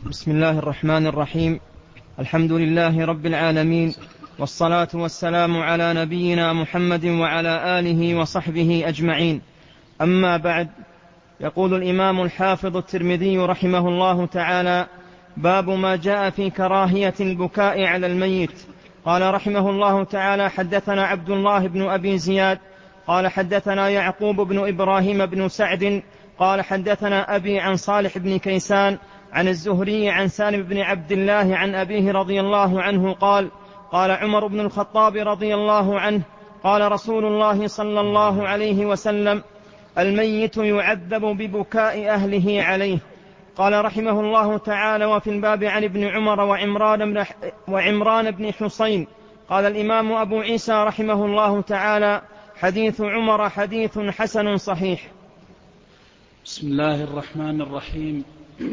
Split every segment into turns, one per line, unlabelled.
بسم الله الرحمن الرحيم. الحمد لله رب العالمين، والصلاة والسلام على نبينا محمد وعلى آله وصحبه أجمعين. أما بعد، يقول الإمام الحافظ الترمذي رحمه الله تعالى: باب ما جاء في كراهية البكاء على الميت. قال رحمه الله تعالى: حدثنا عبد الله بن أبي زياد قال حدثنا يعقوب بن إبراهيم بن سعد قال حدثنا أبي عن صالح بن كيسان عن الزهري عن سالم بن عبد الله عن أبيه رضي الله عنه قال: قال عمر بن الخطاب رضي الله عنه: قال رسول الله صلى الله عليه وسلم: الميت يعذب ببكاء أهله عليه. قال رحمه الله تعالى: وفي الباب عن ابن عمر وعمران بن حسين. قال الإمام أبو عيسى رحمه الله تعالى: حديث عمر حديث حسن صحيح.
بسم الله الرحمن الرحيم.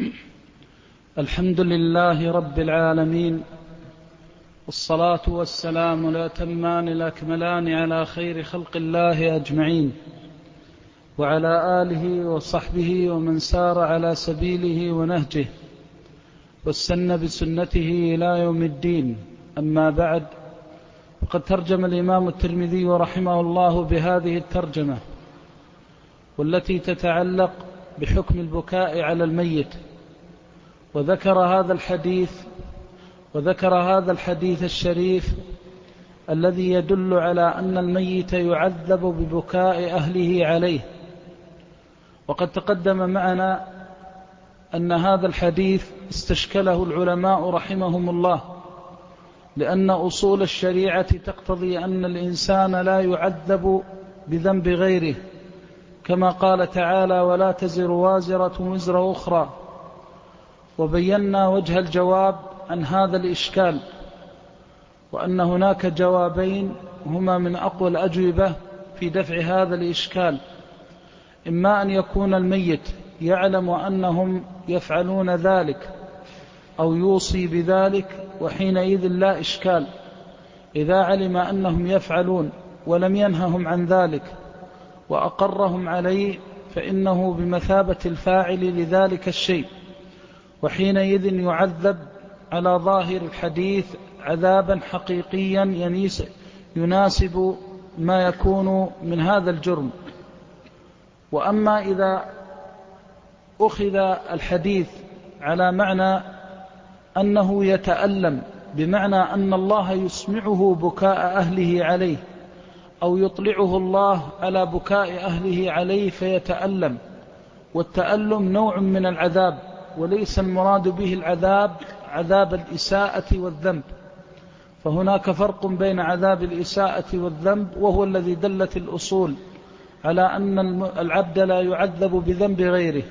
الحمد لله رب العالمين، والصلاة والسلام الأتمان الأكملان على خير خلق الله أجمعين، وعلى آله وصحبه ومن سار على سبيله ونهجه واستنى بسنته إلى يوم الدين. أما بعد، فقد ترجم الإمام الترمذي رحمه الله بهذه الترجمة، والتي تتعلق بحكم البكاء على الميت، وذكر هذا الحديث الشريف الذي يدل على أن الميت يعذب ببكاء أهله عليه. وقد تقدم معنا أن هذا الحديث استشكله العلماء رحمهم الله، لأن أصول الشريعة تقتضي أن الإنسان لا يعذب بذنب غيره، كما قال تعالى: ولا تزر وازرة وزر أخرى. وبينا وجه الجواب عن هذا الإشكال، وأن هناك جوابين هما من أقوى الأجوبة في دفع هذا الإشكال: إما أن يكون الميت يعلم أنهم يفعلون ذلك أو يوصي بذلك، وحينئذ لا إشكال. إذا علم أنهم يفعلون ولم ينههم عن ذلك وأقرهم عليه، فإنه بمثابة الفاعل لذلك الشيء، وحينئذ يعذب على ظاهر الحديث عذابا حقيقيا يناسب ما يكون من هذا الجرم. وأما إذا أخذ الحديث على معنى أنه يتألم، بمعنى أن الله يسمعه بكاء أهله عليه، أو يطلعه الله على بكاء أهله عليه فيتألم، والتألم نوع من العذاب، وليس المراد به العذاب عذاب الإساءة والذنب، فهناك فرق بين عذاب الإساءة والذنب، وهو الذي دلت الأصول على أن العبد لا يعذب بذنب غيره.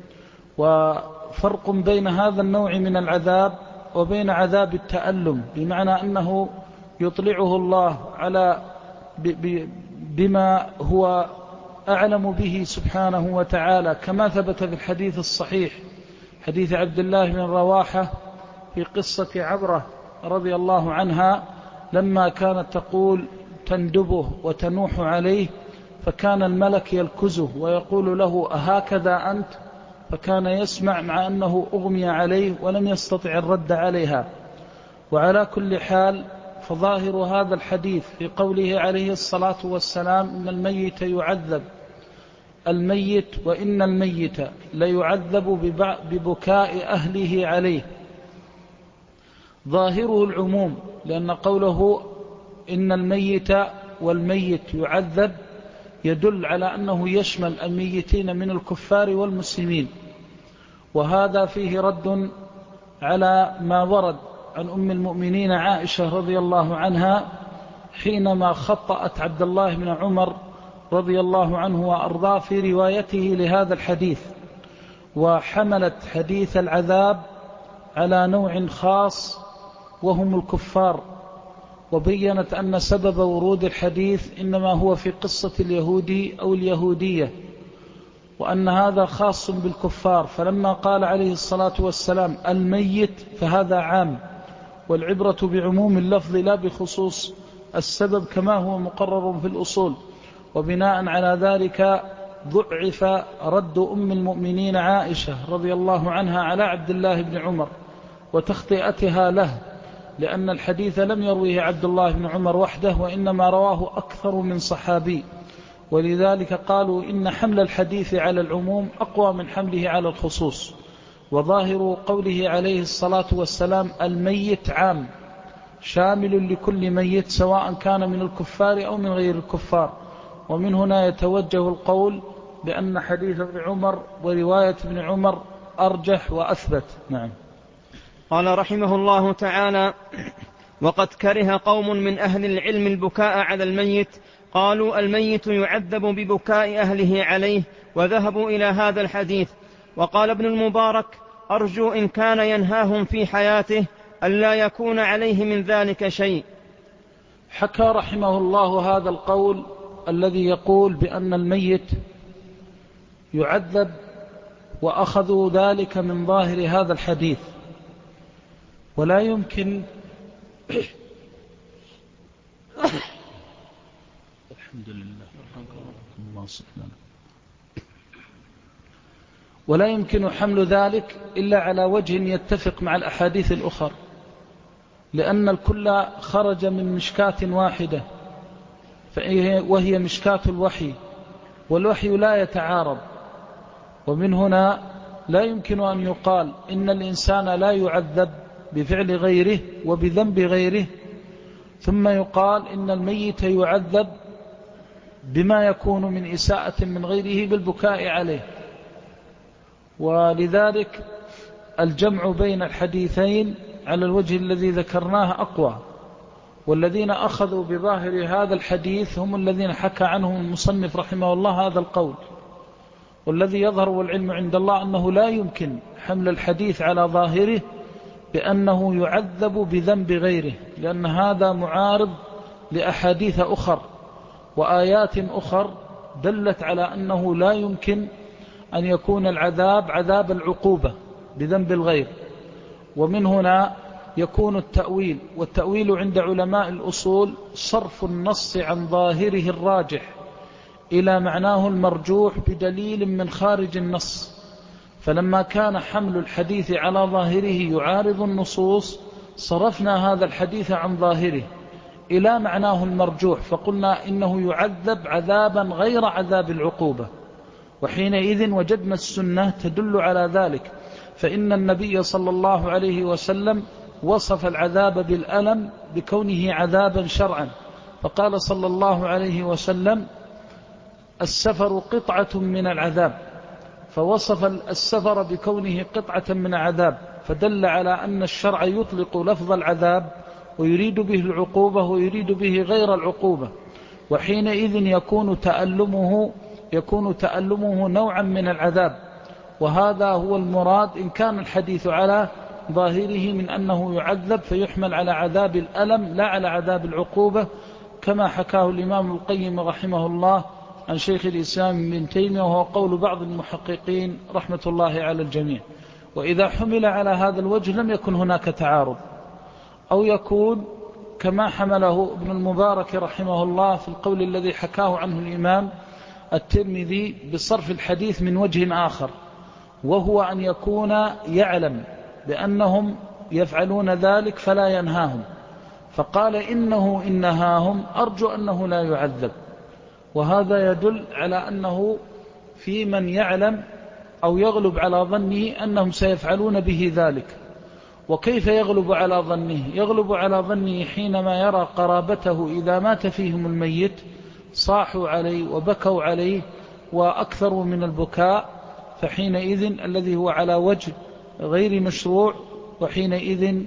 وفرق بين هذا النوع من العذاب وبين عذاب التألم، بمعنى أنه يطلعه الله على بما هو أعلم به سبحانه وتعالى، كما ثبت في الحديث الصحيح، حديث عبد الله بن رواحة في قصة عبرة رضي الله عنها، لما كانت تقول تندبه وتنوح عليه، فكان الملك يلكزه ويقول له: أهكذا أنت؟ فكان يسمع مع أنه أغمي عليه ولم يستطع الرد عليها. وعلى كل حال، فظاهر هذا الحديث في قوله عليه الصلاة والسلام: إن الميت يعذب وإن الميت ليعذب ببكاء أهله عليه، ظاهره العموم، لأن قوله إن الميت والميت يعذب يدل على أنه يشمل الميتين من الكفار والمسلمين. وهذا فيه رد على ما ورد عن أم المؤمنين عائشة رضي الله عنها حينما خطأت عبد الله بن عمر رضي الله عنه وأرضاه في روايته لهذا الحديث، وحملت حديث العذاب على نوع خاص وهم الكفار، وبينت أن سبب ورود الحديث إنما هو في قصة اليهودي أو اليهودية، وأن هذا خاص بالكفار. فلما قال عليه الصلاة والسلام الميت فهذا عام، والعبرة بعموم اللفظ لا بخصوص السبب، كما هو مقرر في الأصول. وبناء على ذلك ضعف رد أم المؤمنين عائشة رضي الله عنها على عبد الله بن عمر وتخطئتها له، لأن الحديث لم يرويه عبد الله بن عمر وحده، وإنما رواه أكثر من صحابي، ولذلك قالوا إن حمل الحديث على العموم أقوى من حمله على الخصوص. وظاهر قوله عليه الصلاة والسلام الميت عام شامل لكل ميت سواء كان من الكفار أو من غير الكفار، ومن هنا يتوجه القول بأن حديث ابن عمر ورواية ابن عمر أرجح وأثبت. نعم.
قال رحمه الله تعالى: وقد كره قوم من أهل العلم البكاء على الميت، قالوا الميت يعذب ببكاء أهله عليه، وذهبوا إلى هذا الحديث. وقال ابن المبارك: أرجو إن كان ينهاهم في حياته ألا يكون عليه من ذلك شيء.
حكى رحمه الله هذا القول الذي يقول بأن الميت يعذب، وأخذوا ذلك من ظاهر هذا الحديث، ولا يمكن الحمد لله ولا يمكن حمل ذلك إلا على وجه يتفق مع الأحاديث الأخرى، لأن الكل خرج من مشكاة واحدة وهي مشكاة الوحي، والوحي لا يتعارض. ومن هنا لا يمكن أن يقال إن الإنسان لا يعذب بفعل غيره وبذنب غيره، ثم يقال إن الميت يعذب بما يكون من إساءة من غيره بالبكاء عليه. ولذلك الجمع بين الحديثين على الوجه الذي ذكرناه أقوى، والذين أخذوا بظاهر هذا الحديث هم الذين حكى عنهم المصنف رحمه الله هذا القول. والذي يظهر والعلم عند الله أنه لا يمكن حمل الحديث على ظاهره بأنه يعذب بذنب غيره، لأن هذا معارض لأحاديث أخر وآيات أخر دلت على أنه لا يمكن أن يكون العذاب عذاب العقوبة بذنب الغير. ومن هنا يكون التأويل، والتأويل عند علماء الأصول صرف النص عن ظاهره الراجح إلى معناه المرجوح بدليل من خارج النص. فلما كان حمل الحديث على ظاهره يعارض النصوص، صرفنا هذا الحديث عن ظاهره إلى معناه المرجوح، فقلنا إنه يعذب عذابا غير عذاب العقوبة، وحينئذ وجدنا السنة تدل على ذلك. فإن النبي صلى الله عليه وسلم وصف العذاب بالألم بكونه عذابا شرعا، فقال صلى الله عليه وسلم السفر قطعة من العذاب، فوصف السفر بكونه قطعة من العذاب، فدل على أن الشرع يطلق لفظ العذاب ويريد به العقوبة ويريد به غير العقوبة، وحينئذ يكون تألمه نوعا من العذاب. وهذا هو المراد إن كان الحديث على ظاهره من أنه يعذب فيحمل على عذاب الألم لا على عذاب العقوبة، كما حكاه الإمام القيم رحمه الله عن شيخ الإسلام ابن تيمية، وهو قول بعض المحققين رحمة الله على الجميع. وإذا حمل على هذا الوجه لم يكن هناك تعارض، أو يكون كما حمله ابن المبارك رحمه الله في القول الذي حكاه عنه الإمام الترمذي بصرف الحديث من وجه آخر، وهو أن يكون يعلم بأنهم يفعلون ذلك فلا ينهاهم، فقال إنه إن نهاهم أرجو أنه لا يعذب. وهذا يدل على أنه في من يعلم أو يغلب على ظنه أنهم سيفعلون به ذلك. وكيف يغلب على ظنه؟ يغلب على ظنه حينما يرى قرابته إذا مات فيهم الميت صاحوا عليه وبكوا عليه وأكثروا من البكاء، فحينئذ الذي هو على وجه غير مشروع، وحينئذ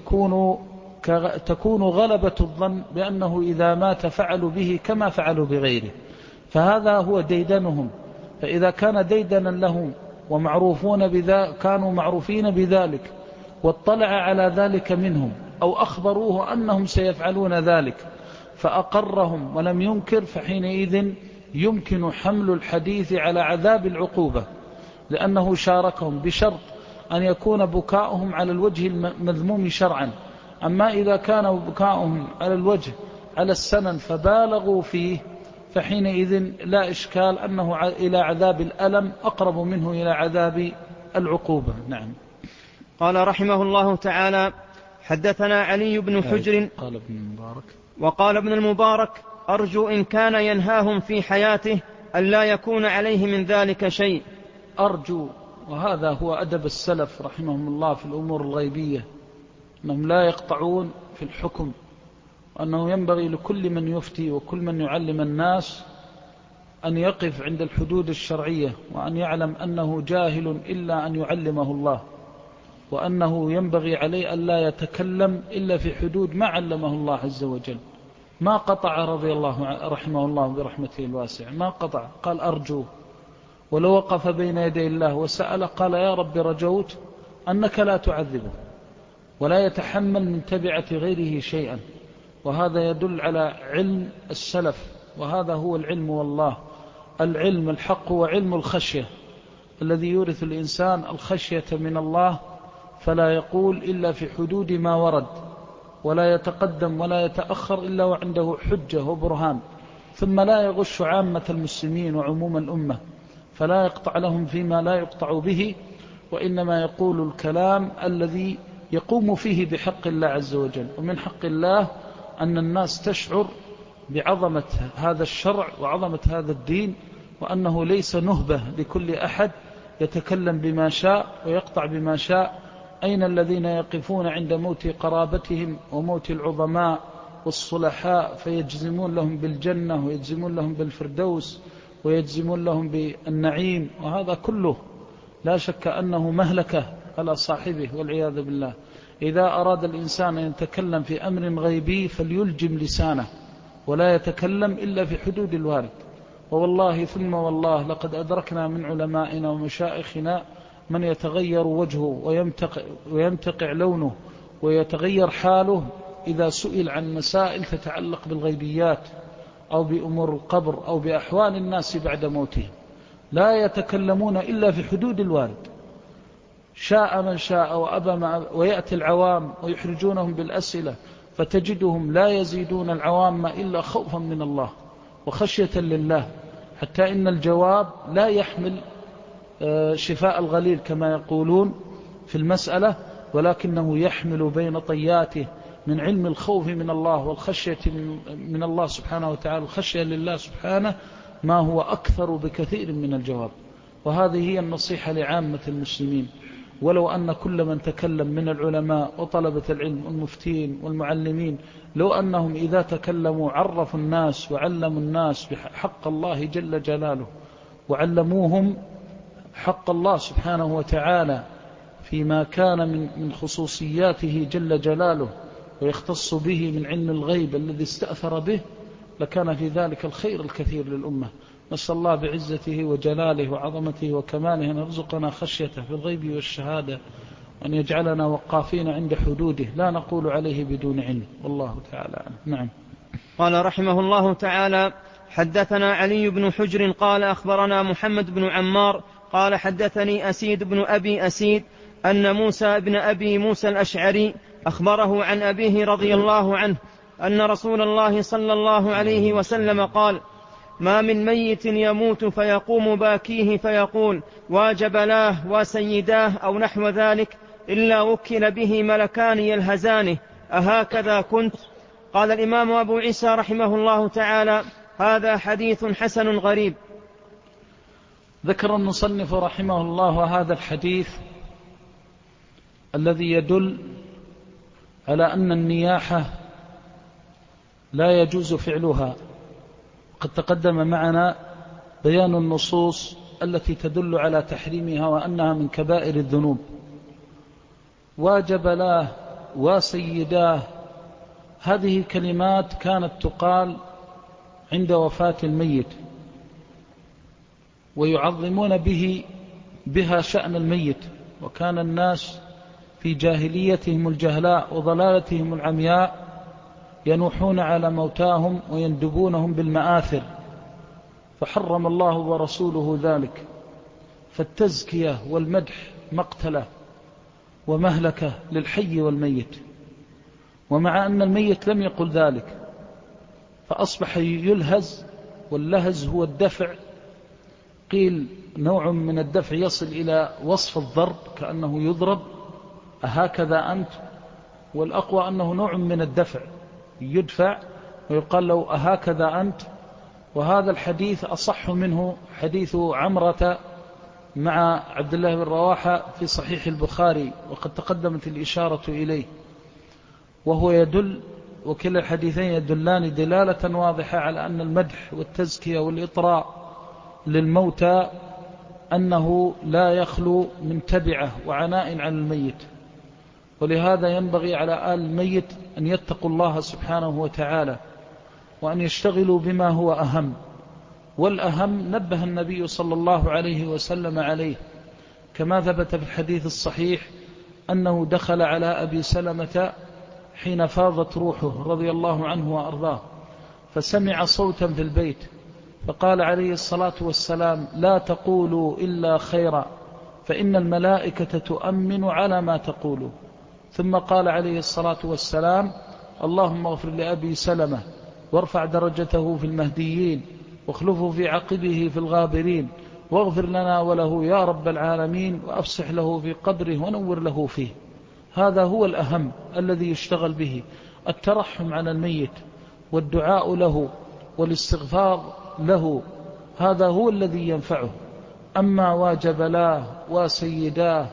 تكون غلبة الظن بأنه إذا مات فعلوا به كما فعلوا بغيره، فهذا هو ديدنهم. فإذا كان ديدنا لهم ومعروفون كانوا معروفين بذلك واطلع على ذلك منهم أو أخبروه أنهم سيفعلون ذلك فأقرهم ولم ينكر، فحينئذ يمكن حمل الحديث على عذاب العقوبة لأنه شاركهم، بشرط أن يكون بكاؤهم على الوجه المذموم شرعا. أما إذا كان بكاؤهم على الوجه على السنن فبالغوا فيه، فحينئذ لا إشكال أنه إلى عذاب الألم أقرب منه إلى عذاب العقوبة. نعم.
قال رحمه الله تعالى: حدثنا علي بن حجر.
قال ابن المبارك:
وقال ابن المبارك: أرجو إن كان ينهاهم في حياته أن لا يكون عليه من ذلك شيء.
أرجو، وهذا هو أدب السلف رحمهم الله في الأمور الغيبية، أنهم لا يقطعون في الحكم، وأنه ينبغي لكل من يفتي وكل من يعلم الناس أن يقف عند الحدود الشرعية، وأن يعلم أنه جاهل إلا أن يعلمه الله، وأنه ينبغي عليه أن لا يتكلم إلا في حدود ما علمه الله عز وجل. ما قطع رضي الله رحمه الله برحمته الواسع، ما قطع، قال أرجو. ولو وقف بين يدي الله وسأل قال: يا رب رجوت أنك لا تعذبه ولا يتحمل من تبعة غيره شيئا. وهذا يدل على علم السلف، وهذا هو العلم. والله العلم الحق هو علم الخشية الذي يورث الإنسان الخشية من الله، فلا يقول إلا في حدود ما ورد، ولا يتقدم ولا يتأخر إلا وعنده حجة وبرهان، ثم لا يغش عامة المسلمين وعموم الأمة، فلا يقطع لهم فيما لا يقطع به، وإنما يقول الكلام الذي يقوم فيه بحق الله عز وجل. ومن حق الله أن الناس تشعر بعظمة هذا الشرع وعظمة هذا الدين، وأنه ليس نهبة لكل أحد يتكلم بما شاء ويقطع بما شاء. أين الذين يقفون عند موت قرابتهم وموت العظماء والصلحاء فيجزمون لهم بالجنة ويجزمون لهم بالفردوس ويجزمون لهم بالنعيم؟ وهذا كله لا شك أنه مهلكة على صاحبه والعياذ بالله. إذا أراد الإنسان أن يتكلم في أمر غيبي فليلجم لسانه ولا يتكلم إلا في حدود الوارد. ووالله ثم والله لقد أدركنا من علمائنا ومشائخنا من يتغير وجهه ويمتقع لونه ويتغير حاله إذا سئل عن مسائل تتعلق بالغيبيات أو بأمور القبر أو بأحوال الناس بعد موتهم، لا يتكلمون إلا في حدود الوارد، شاء من شاء وأبى ما أبى. ويأتي العوام ويحرجونهم بالأسئلة، فتجدهم لا يزيدون العوام إلا خوفا من الله وخشية لله، حتى إن الجواب لا يحمل شفاء الغليل كما يقولون في المسألة، ولكنه يحمل بين طياته من علم الخوف من الله والخشية من الله سبحانه وتعالى، الخشية لله سبحانه، ما هو أكثر بكثير من الجواب. وهذه هي النصيحة لعامة المسلمين. ولو أن كل من تكلم من العلماء وطلبة العلم والمفتين والمعلمين، لو أنهم إذا تكلموا عرفوا الناس وعلموا الناس بحق الله جل جلاله، وعلموهم حق الله سبحانه وتعالى فيما كان من خصوصياته جل جلاله ويختص به من علم الغيب الذي استأثر به، لكان في ذلك الخير الكثير للأمة. نسأل الله بعزته وجلاله وعظمته وكماله أن يرزقنا خشيته في الغيب والشهادة، وأن يجعلنا وقافين عند حدوده لا نقول عليه بدون علم، والله تعالى عنه. نعم.
قال رحمه الله تعالى: حدثنا علي بن حجر قال أخبرنا محمد بن عمار قال حدثني أسيد بن أبي أسيد أن موسى بن أبي موسى الأشعري أخبره عن أبيه رضي الله عنه أن رسول الله صلى الله عليه وسلم قال: ما من ميت يموت فيقوم باكيه فيقول: واجبلاه وسيداه أو نحو ذلك، إلا وكل به ملكان يلهزانه: أهكذا كنت؟ قال الإمام أبو عيسى رحمه الله تعالى: هذا حديث حسن غريب.
ذكر المصنف رحمه الله هذا الحديث الذي يدل على أن النياحة لا يجوز فعلها. قد تقدم معنا بيان النصوص التي تدل على تحريمها وأنها من كبائر الذنوب. واجبلاه وسيداه، هذه كلمات كانت تقال عند وفاة الميت، ويعظمون بها شأن الميت. وكان الناس في جاهليتهم الجهلاء وضلالتهم العمياء ينوحون على موتاهم ويندبونهم بالمآثر، فحرم الله ورسوله ذلك. فالتزكية والمدح مقتلة ومهلكة للحي والميت، ومع أن الميت لم يقل ذلك فأصبح يلهز واللهز هو الدفع، قيل نوع من الدفع يصل إلى وصف الضرب كأنه يضرب أهكذا أنت، والأقوى أنه نوع من الدفع يدفع ويقال له أهكذا أنت. وهذا الحديث أصح منه حديث عمرة مع عبد الله بن رواحة في صحيح البخاري، وقد تقدمت الإشارة إليه، وهو يدل، وكلا الحديثين يدلان دلالة واضحة على أن المدح والتزكية والإطراء للموتى أنه لا يخلو من تبعة وعناء على الميت. ولهذا ينبغي على آل الميت أن يتقوا الله سبحانه وتعالى، وأن يشتغلوا بما هو أهم. والأهم نبه النبي صلى الله عليه وسلم عليه، كما ثبت في الحديث الصحيح أنه دخل على أبي سلمة حين فاضت روحه رضي الله عنه وأرضاه، فسمع صوتا في البيت، فقال عليه الصلاة والسلام: لا تقولوا إلا خيرا، فإن الملائكة تؤمن على ما تقولوا. ثم قال عليه الصلاة والسلام: اللهم اغفر لأبي سلمة وارفع درجته في المهديين واخلفه في عقبه في الغابرين، واغفر لنا وله يا رب العالمين، وأفسح له في قبره ونور له فيه. هذا هو الأهم الذي يشتغل به، الترحم على الميت والدعاء له والاستغفار له، هذا هو الذي ينفعه. أما واجب له وسيداه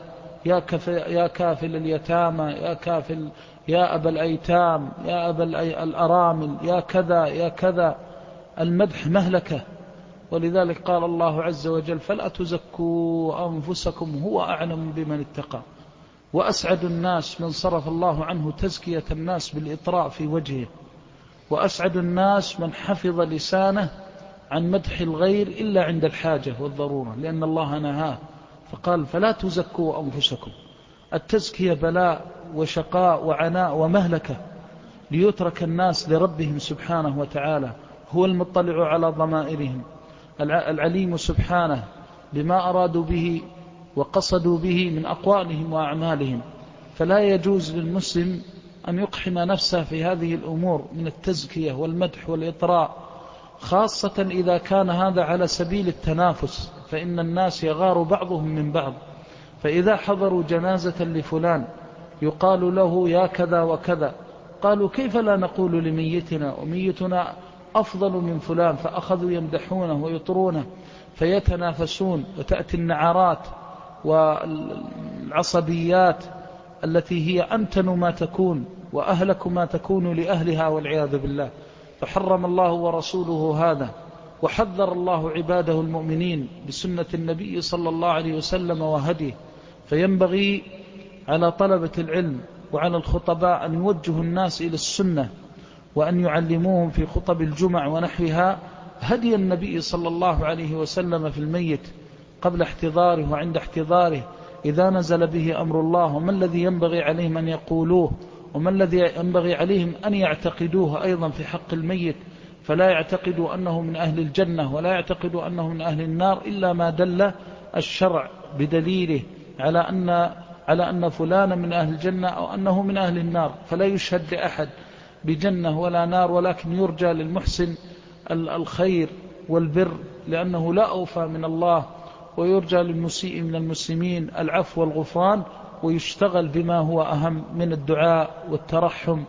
يا كافل اليتامى، يا كافل، يا أبا الأيتام، يا أبا الأرامل، يا كذا يا كذا، المدح مهلكة. ولذلك قال الله عز وجل: فلا تزكوا أنفسكم هو أعلم بمن اتقى. وأسعد الناس من صرف الله عنه تزكية الناس بالإطراء في وجهه، وأسعد الناس من حفظ لسانه عن مدح الغير إلا عند الحاجة والضرورة، لأن الله نهاه فقال: فلا تزكوا أنفسكم. التزكية بلاء وشقاء وعناء ومهلكة، ليترك الناس لربهم سبحانه وتعالى، هو المطلع على ضمائرهم، العليم سبحانه بما أرادوا به وقصدوا به من أقوالهم وأعمالهم. فلا يجوز للمسلم أن يقحم نفسه في هذه الأمور من التزكية والمدح والإطراء، خاصة إذا كان هذا على سبيل التنافس، فإن الناس يغار بعضهم من بعض. فإذا حضروا جنازة لفلان يقال له يا كذا وكذا، قالوا: كيف لا نقول لميتنا وميتنا أفضل من فلان؟ فأخذوا يمدحونه ويطرونه، فيتنافسون، وتأتي النعرات والعصبيات التي هي أنتن ما تكون وأهلك ما تكون لأهلها والعياذ بالله. فحرم الله ورسوله هذا، وحذر الله عباده المؤمنين بسنة النبي صلى الله عليه وسلم وهديه. فينبغي على طلبة العلم وعلى الخطباء أن يوجهوا الناس إلى السنة، وأن يعلموهم في خطب الجمع ونحوها هدي النبي صلى الله عليه وسلم في الميت قبل احتضاره وعند احتضاره، إذا نزل به أمر الله، وما الذي ينبغي عليهم أن يقولوه، وما الذي ينبغي عليهم أن يعتقدوه أيضا في حق الميت. فلا يعتقدوا أنه من أهل الجنة ولا يعتقدوا أنه من أهل النار إلا ما دل الشرع بدليله على أن فلان من أهل الجنة أو أنه من أهل النار. فلا يشهد لأحد بجنة ولا نار، ولكن يرجى للمحسن الخير والبر لأنه لا أوفى من الله، ويرجى للمسيء من المسلمين العفو والغفران، ويشتغل بما هو أهم من الدعاء والترحم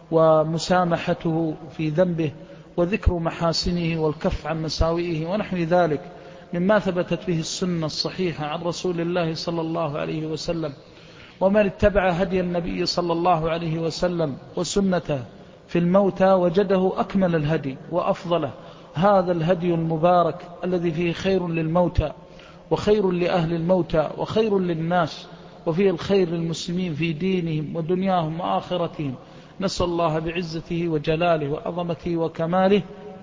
ومسامحته في ذنبه وذكر محاسنه والكف عن مساوئه ونحو ذلك مما ثبتت به السنة الصحيحة عن رسول الله صلى الله عليه وسلم. ومن اتبع هدي النبي صلى الله عليه وسلم وسنته في الموتى وجده أكمل الهدي وأفضله. هذا الهدي المبارك الذي فيه خير للموتى وخير لأهل الموتى وخير للناس، وفيه الخير للمسلمين في دينهم ودنياهم وآخرتهم. نسأل الله بعزته وجلاله وعظمته وكماله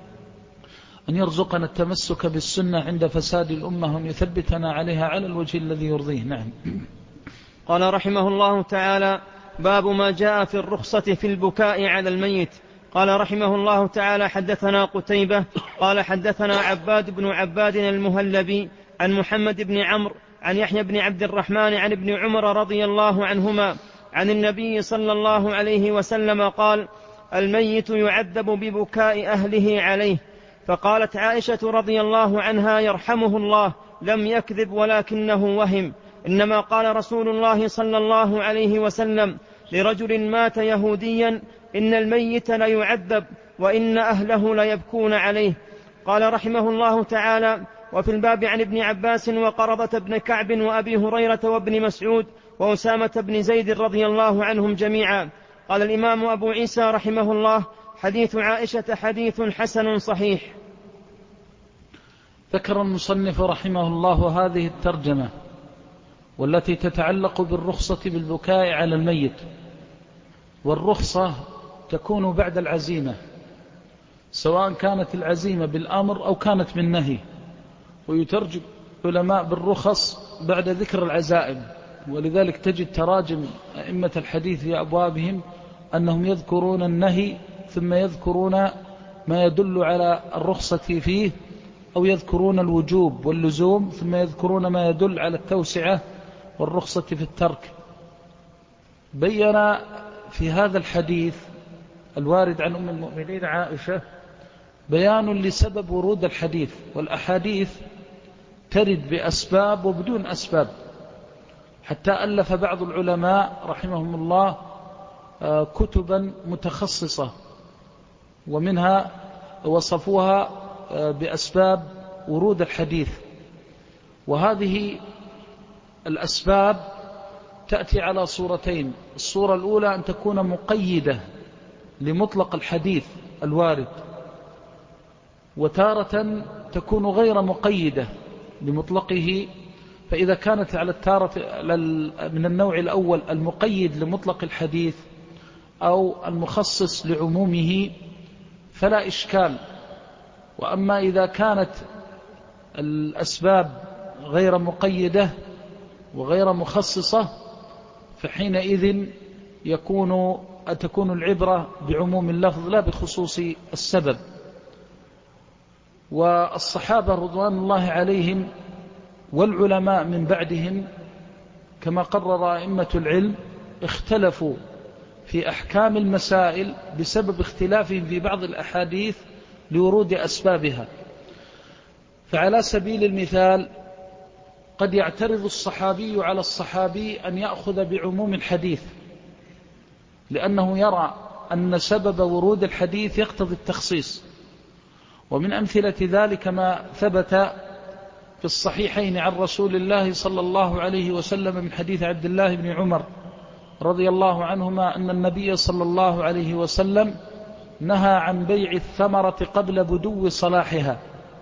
أن يرزقنا التمسك بالسنة عند فساد الأمة، وأن يثبتنا عليها على الوجه الذي يرضيه. نعم.
قال رحمه الله تعالى: باب ما جاء في الرخصة في البكاء على الميت. قال رحمه الله تعالى: حدثنا قتيبة قال حدثنا عباد بن عباد المهلبي عن محمد بن عمرو عن يحيى بن عبد الرحمن عن ابن عمر رضي الله عنهما عن النبي صلى الله عليه وسلم قال: الميت يعذب ببكاء أهله عليه، فقالت عائشة رضي الله عنها يرحمه الله: لم يكذب ولكنه وهم، إنما قال رسول الله صلى الله عليه وسلم لرجل مات يهوديا: إن الميت ليعذب وإن أهله ليبكون عليه. قال رحمه الله تعالى: وفي الباب عن ابن عباس وقرضة بن كعب وأبي هريرة وابن مسعود وأسامة بن زيد رضي الله عنهم جميعا. قال الإمام أبو عيسى رحمه الله: حديث عائشة حديث حسن صحيح.
ذكر المصنف رحمه الله هذه الترجمة والتي تتعلق بالرخصة بالبكاء على الميت. والرخصة تكون بعد العزيمة، سواء كانت العزيمة بالأمر أو كانت بالنهي، ويترجم العلماء بالرخص بعد ذكر العزائم. ولذلك تجد تراجم أئمة الحديث في أبوابهم أنهم يذكرون النهي ثم يذكرون ما يدل على الرخصة فيه، أو يذكرون الوجوب واللزوم ثم يذكرون ما يدل على التوسعة والرخصة في الترك. بين في هذا الحديث الوارد عن أم المؤمنين عائشة بيان لسبب ورود الحديث. والأحاديث ترد بأسباب وبدون أسباب، حتى ألف بعض العلماء رحمهم الله كتبا متخصصة، ومنها وصفوها بأسباب ورود الحديث. وهذه الأسباب تأتي على صورتين: الصورة الأولى أن تكون مقيدة لمطلق الحديث الوارد، وتارة تكون غير مقيدة لمطلقه. فإذا كانت على التارة من النوع الأول المقيد لمطلق الحديث أو المخصص لعمومه فلا إشكال. وأما إذا كانت الأسباب غير مقيدة وغير مخصصة فحينئذ تكون العبرة بعموم اللفظ لا بخصوص السبب. والصحابة رضوان الله عليهم والعلماء من بعدهم كما قرر أئمة العلم اختلفوا في أحكام المسائل بسبب اختلافهم في بعض الأحاديث لورود أسبابها. فعلى سبيل المثال قد يعترض الصحابي على الصحابي أن يأخذ بعموم الحديث، لأنه يرى أن سبب ورود الحديث يقتضي التخصيص. ومن أمثلة ذلك ما ثبت في الصحيحين عن رسول الله صلى الله عليه وسلم من حديث عبد الله بن عمر رضي الله عنهما أن النبي صلى الله عليه وسلم نهى عن بيع الثمرة قبل بدو صلاحها.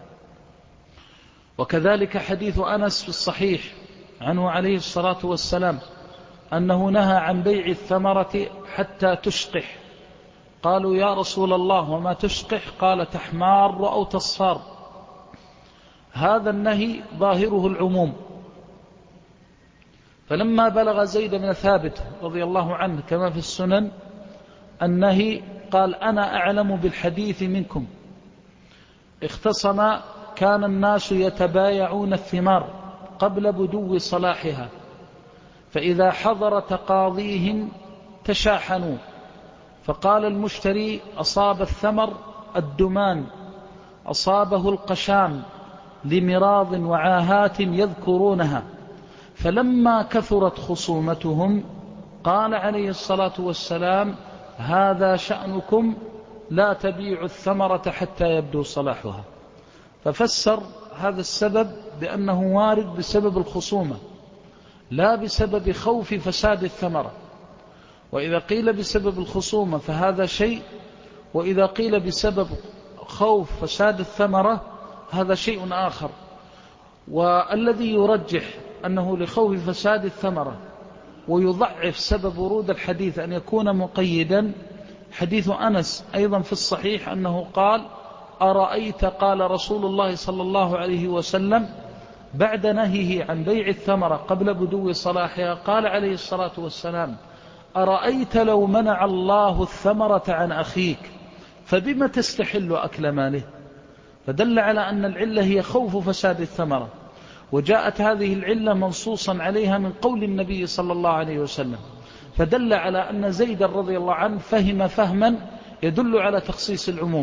وكذلك حديث أنس في الصحيح عنه عليه الصلاة والسلام أنه نهى عن بيع الثمرة حتى تشقح. قالوا يا رسول الله وما تشقح؟ قال تحمار أو تصفار. هذا النهي ظاهره العموم. فلما بلغ زيد بن ثابت رضي الله عنه كما في السنن النهي قال أنا أعلم بالحديث منكم. اختصم، كان الناس يتبايعون الثمار قبل بدو صلاحها، فإذا حضر تقاضيهم تشاحنوا، فقال المشتري أصاب الثمر الدمان، أصابه القشام، لمراض وعاهات يذكرونها. فلما كثرت خصومتهم قال عليه الصلاة والسلام هذا شأنكم، لا تبيعوا الثمرة حتى يبدو صلاحها. ففسر هذا السبب بأنه وارد بسبب الخصومة لا بسبب خوف فساد الثمرة. وإذا قيل بسبب الخصومة فهذا شيء، وإذا قيل بسبب خوف فساد الثمرة هذا شيء آخر. والذي يرجح أنه لخوف فساد الثمرة ويضعف سبب ورود الحديث أن يكون مقيدا حديث أنس أيضا في الصحيح أنه قال أرأيت قال رسول الله صلى الله عليه وسلم بعد نهيه عن بيع الثمرة قبل بدو صلاحها قال عليه الصلاة والسلام أرأيت لو منع الله الثمرة عن أخيك فبما تستحل أكل ماله؟ فدل على أن العلة هي خوف فساد الثمرة، وجاءت هذه العلة منصوصا عليها من قول النبي صلى الله عليه وسلم، فدل على أن زيد رضي الله عنه فهم فهما يدل على تخصيص العموم.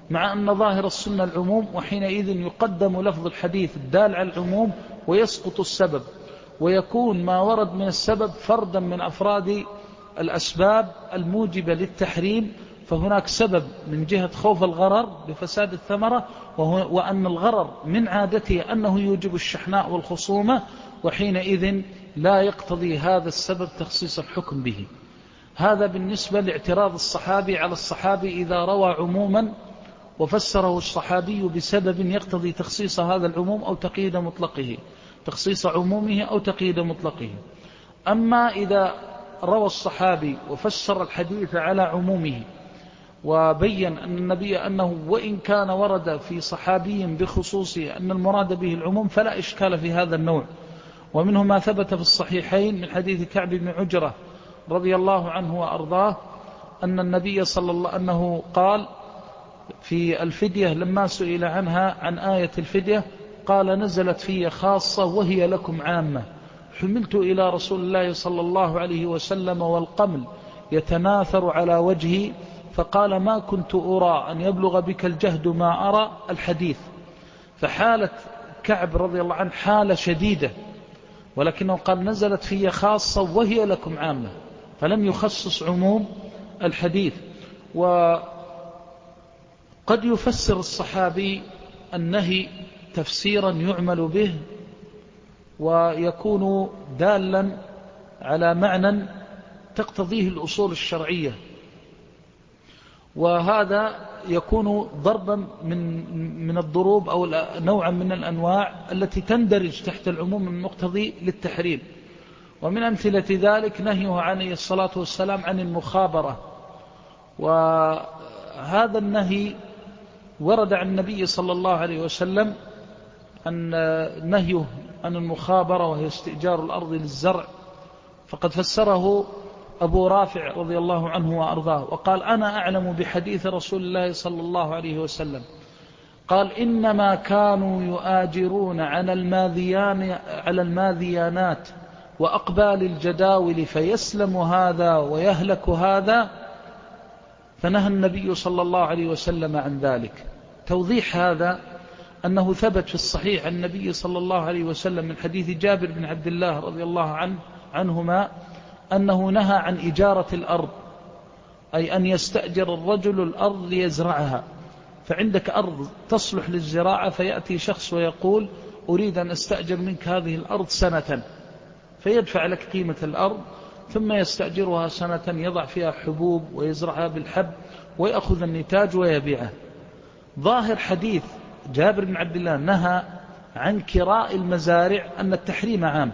مع أن ظاهر السنة العموم، وحينئذ يقدم لفظ الحديث الدال على العموم ويسقط السبب، ويكون ما ورد من السبب فردا من أفراد الأسباب الموجبة للتحريم. فهناك سبب من جهة خوف الغرر بفساد الثمرة، وأن الغرر من عادته أنه يوجب الشحناء والخصومة، وحينئذ لا يقتضي هذا السبب تخصيص الحكم به. هذا بالنسبة لاعتراض الصحابي على الصحابي إذا روى عموما وفسره الصحابي بسبب يقتضي تخصيص هذا العموم أو تقييد مطلقه، تخصيص عمومه أو تقييد مطلقه. أما إذا روى الصحابي وفسر الحديث على عمومه وبين أن النبي أنه وإن كان ورد في صحابي بخصوصه أن المراد به العموم فلا إشكال في هذا النوع. ومنه ما ثبت في الصحيحين من حديث كعب بن عجرة رضي الله عنه وأرضاه أن النبي صلى الله عليه وسلم أنه قال في الفدية لما سئل عنها عن آية الفدية قال نزلت في خاصة وهي لكم عامة، حملت إلى رسول الله صلى الله عليه وسلم والقمل يتناثر على وجهي فقال ما كنت أرى أن يبلغ بك الجهد ما أرى الحديث. فحالة كعب رضي الله عنه حالة شديدة، ولكنه قال نزلت في خاصة وهي لكم عامة، فلم يخصص عموم الحديث. وقد يفسر الصحابي النهي تفسيرا يعمل به ويكون دالا على معنى تقتضيه الأصول الشرعية، وهذا يكون ضربا من الضروب أو نوعا من الأنواع التي تندرج تحت العموم المقتضي للتحريم. ومن أمثلة ذلك نهيه عليه الصلاة والسلام عن المخابرة، وهذا النهي ورد عن النبي صلى الله عليه وسلم أن نهيه عن المخابرة وهي استئجار الأرض للزرع، فقد فسره أبو رافع رضي الله عنه وأرضاه وقال أنا أعلم بحديث رسول الله صلى الله عليه وسلم قال إنما كانوا يؤاجرون على الماذيانات وأقبال الجداول فيسلم هذا ويهلك هذا، فنهى النبي صلى الله عليه وسلم عن ذلك. توضيح هذا أنه ثبت في الصحيح عن النبي صلى الله عليه وسلم من حديث جابر بن عبد الله رضي الله عنهما أنه نهى عن إجارة الأرض، أي أن يستأجر الرجل الأرض ليزرعها. فعندك أرض تصلح للزراعة فيأتي شخص ويقول أريد أن أستأجر منك هذه الأرض سنة، فيدفع لك قيمة الأرض ثم يستأجرها سنة يضع فيها حبوب ويزرعها بالحب ويأخذ النتاج ويبيعه. ظاهر حديث جابر بن عبد الله نهى عن كراء المزارع أن التحريم عام،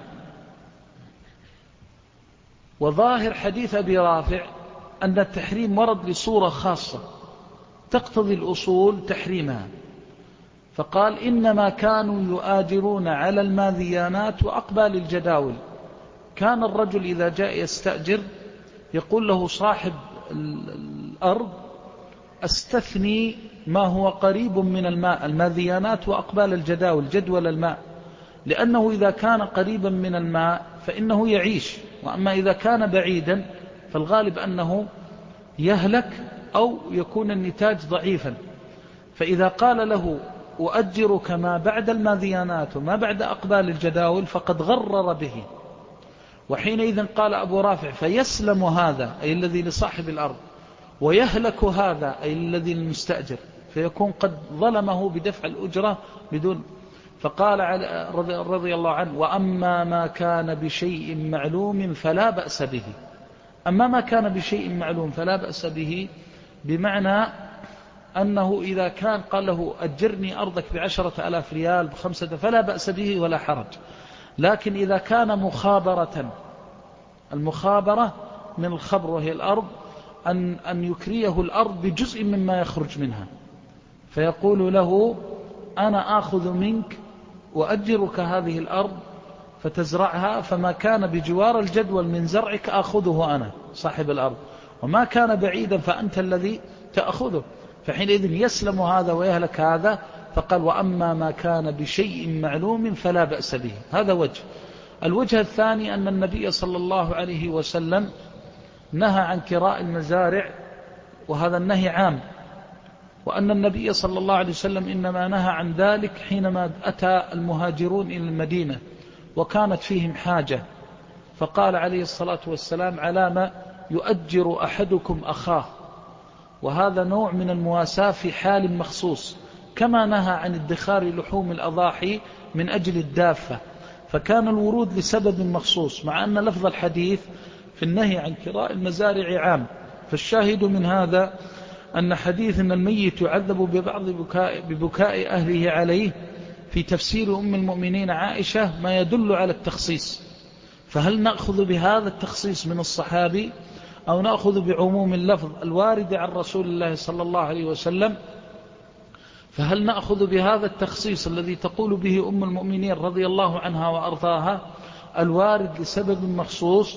وظاهر حديث أبي رافع أن التحريم ورد لصورة خاصة تقتضي الأصول تحريمها، فقال إنما كانوا يؤاجرون على الماذيانات وأقبال الجداول. كان الرجل إذا جاء يستأجر يقول له صاحب الأرض استثني ما هو قريب من الماء، الماذيانات وأقبال الجداول جدول الماء، لأنه إذا كان قريبا من الماء فإنه يعيش، وأما إذا كان بعيدا فالغالب أنه يهلك أو يكون النتاج ضعيفا. فإذا قال له أؤجرك ما بعد الماذيانات وما بعد أقبال الجداول فقد غرر به. وحينئذ قال أبو رافع فيسلم هذا أي الذي لصاحب الأرض ويهلك هذا أي الذي للمستأجر، فيكون قد ظلمه بدفع الأجرة بدون. فقال رضي الله عنه وأما ما كان بشيء معلوم فلا بأس به. أما ما كان بشيء معلوم فلا بأس به بمعنى أنه إذا كان قال له أجرني أرضك ب10,000 ريال ب5 فلا بأس به ولا حرج. لكن إذا كان مخابرة، المخابرة من الخبر وهي الأرض، أن يكريه الأرض بجزء مما يخرج منها، فيقول له أنا آخذ منك وأجرك هذه الأرض فتزرعها، فما كان بجوار الجدول من زرعك آخذه أنا صاحب الأرض، وما كان بعيدا فأنت الذي تأخذه، فحينئذ يسلم هذا ويهلك هذا. فقال وأما ما كان بشيء معلوم فلا بأس به. هذا وجه. الوجه الثاني أن النبي صلى الله عليه وسلم نهى عن كراء المزارع، وهذا النهي عام، وأن النبي صلى الله عليه وسلم إنما نهى عن ذلك حينما أتى المهاجرون إلى المدينة وكانت فيهم حاجة، فقال عليه الصلاة والسلام: على ما يؤجر أحدكم أخاه. وهذا نوع من المواساة في حال مخصوص، كما نهى عن ادخار لحوم الأضاحي من أجل الدافة، فكان الورود لسبب مخصوص، مع أن لفظ الحديث في النهي عن كراء المزارع عام. فالشاهد من هذا أن حديث أن الميت يعذب ببكاء أهله عليه في تفسير أم المؤمنين عائشة ما يدل على التخصيص. فهل نأخذ بهذا التخصيص من الصحابي أو نأخذ بعموم اللفظ الوارد عن رسول الله صلى الله عليه وسلم؟ فهل نأخذ بهذا التخصيص الذي تقول به أم المؤمنين رضي الله عنها وأرضاها الوارد لسبب مخصوص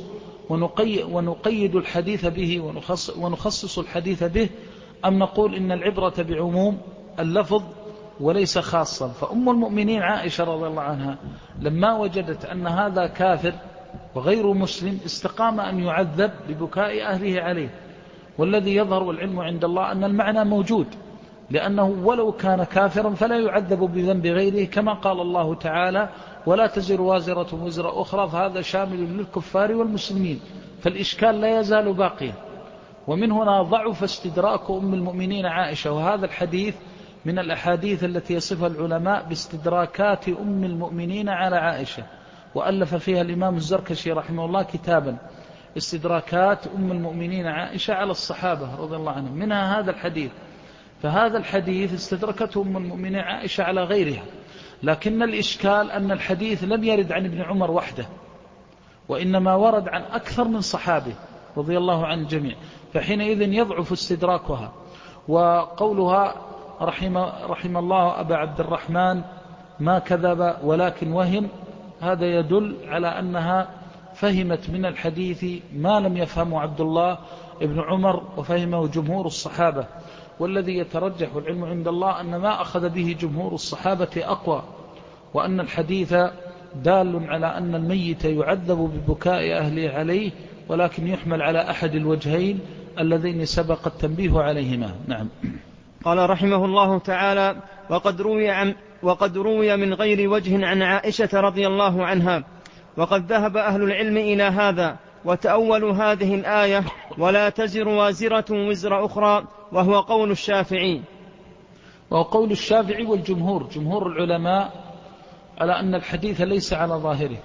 ونقيد الحديث به ونخصص الحديث به، أم نقول إن العبرة بعموم اللفظ وليس خاصا؟ فأم المؤمنين عائشة رضي الله عنها لما وجدت أن هذا كافر وغير مسلم استقام أن يعذب ببكاء أهله عليه. والذي يظهر والعلم عند الله أن المعنى موجود، لأنه ولو كان كافرا فلا يعذب بذنب غيره، كما قال الله تعالى: ولا تزر وازرة وزر أخرى، فهذا شامل للكفار والمسلمين. فالإشكال لا يزال باقيا. ومن هنا ضعف استدراك أم المؤمنين عائشة، وهذا الحديث من الأحاديث التي يصفها العلماء باستدراكات أم المؤمنين على عائشة، وألف فيها الإمام الزركشي رحمه الله كتابا استدراكات أم المؤمنين عائشة على الصحابة رضي الله عنهم، منها هذا الحديث. فهذا الحديث استدركته أم المؤمنين عائشة على غيرها، لكن الإشكال أن الحديث لم يرد عن ابن عمر وحده، وإنما ورد عن أكثر من صحابه رضي الله عن الجميع، فحينئذ يضعف استدراكها. وقولها رحم الله أبا عبد الرحمن ما كذب ولكن وهم، هذا يدل على أنها فهمت من الحديث ما لم يفهمه عبد الله ابن عمر وفهمه جمهور الصحابة. والذي يترجح العلم عند الله أن ما أخذ به جمهور الصحابة أقوى، وأن الحديث دال على أن الميت يعذب ببكاء أهله عليه، ولكن يحمل على أحد الوجهين اللذين سبق التنبيه عليهما. نعم.
قال رحمه الله تعالى: وقد روي من غير وجه عن عائشة رضي الله عنها، وقد ذهب أهل العلم إلى هذا وتأولوا هذه الآية: ولا تزر وازرة وزر أخرى، وهو قول الشافعي.
وقول الشافعي والجمهور، جمهور العلماء، على أن الحديث ليس على ظاهره،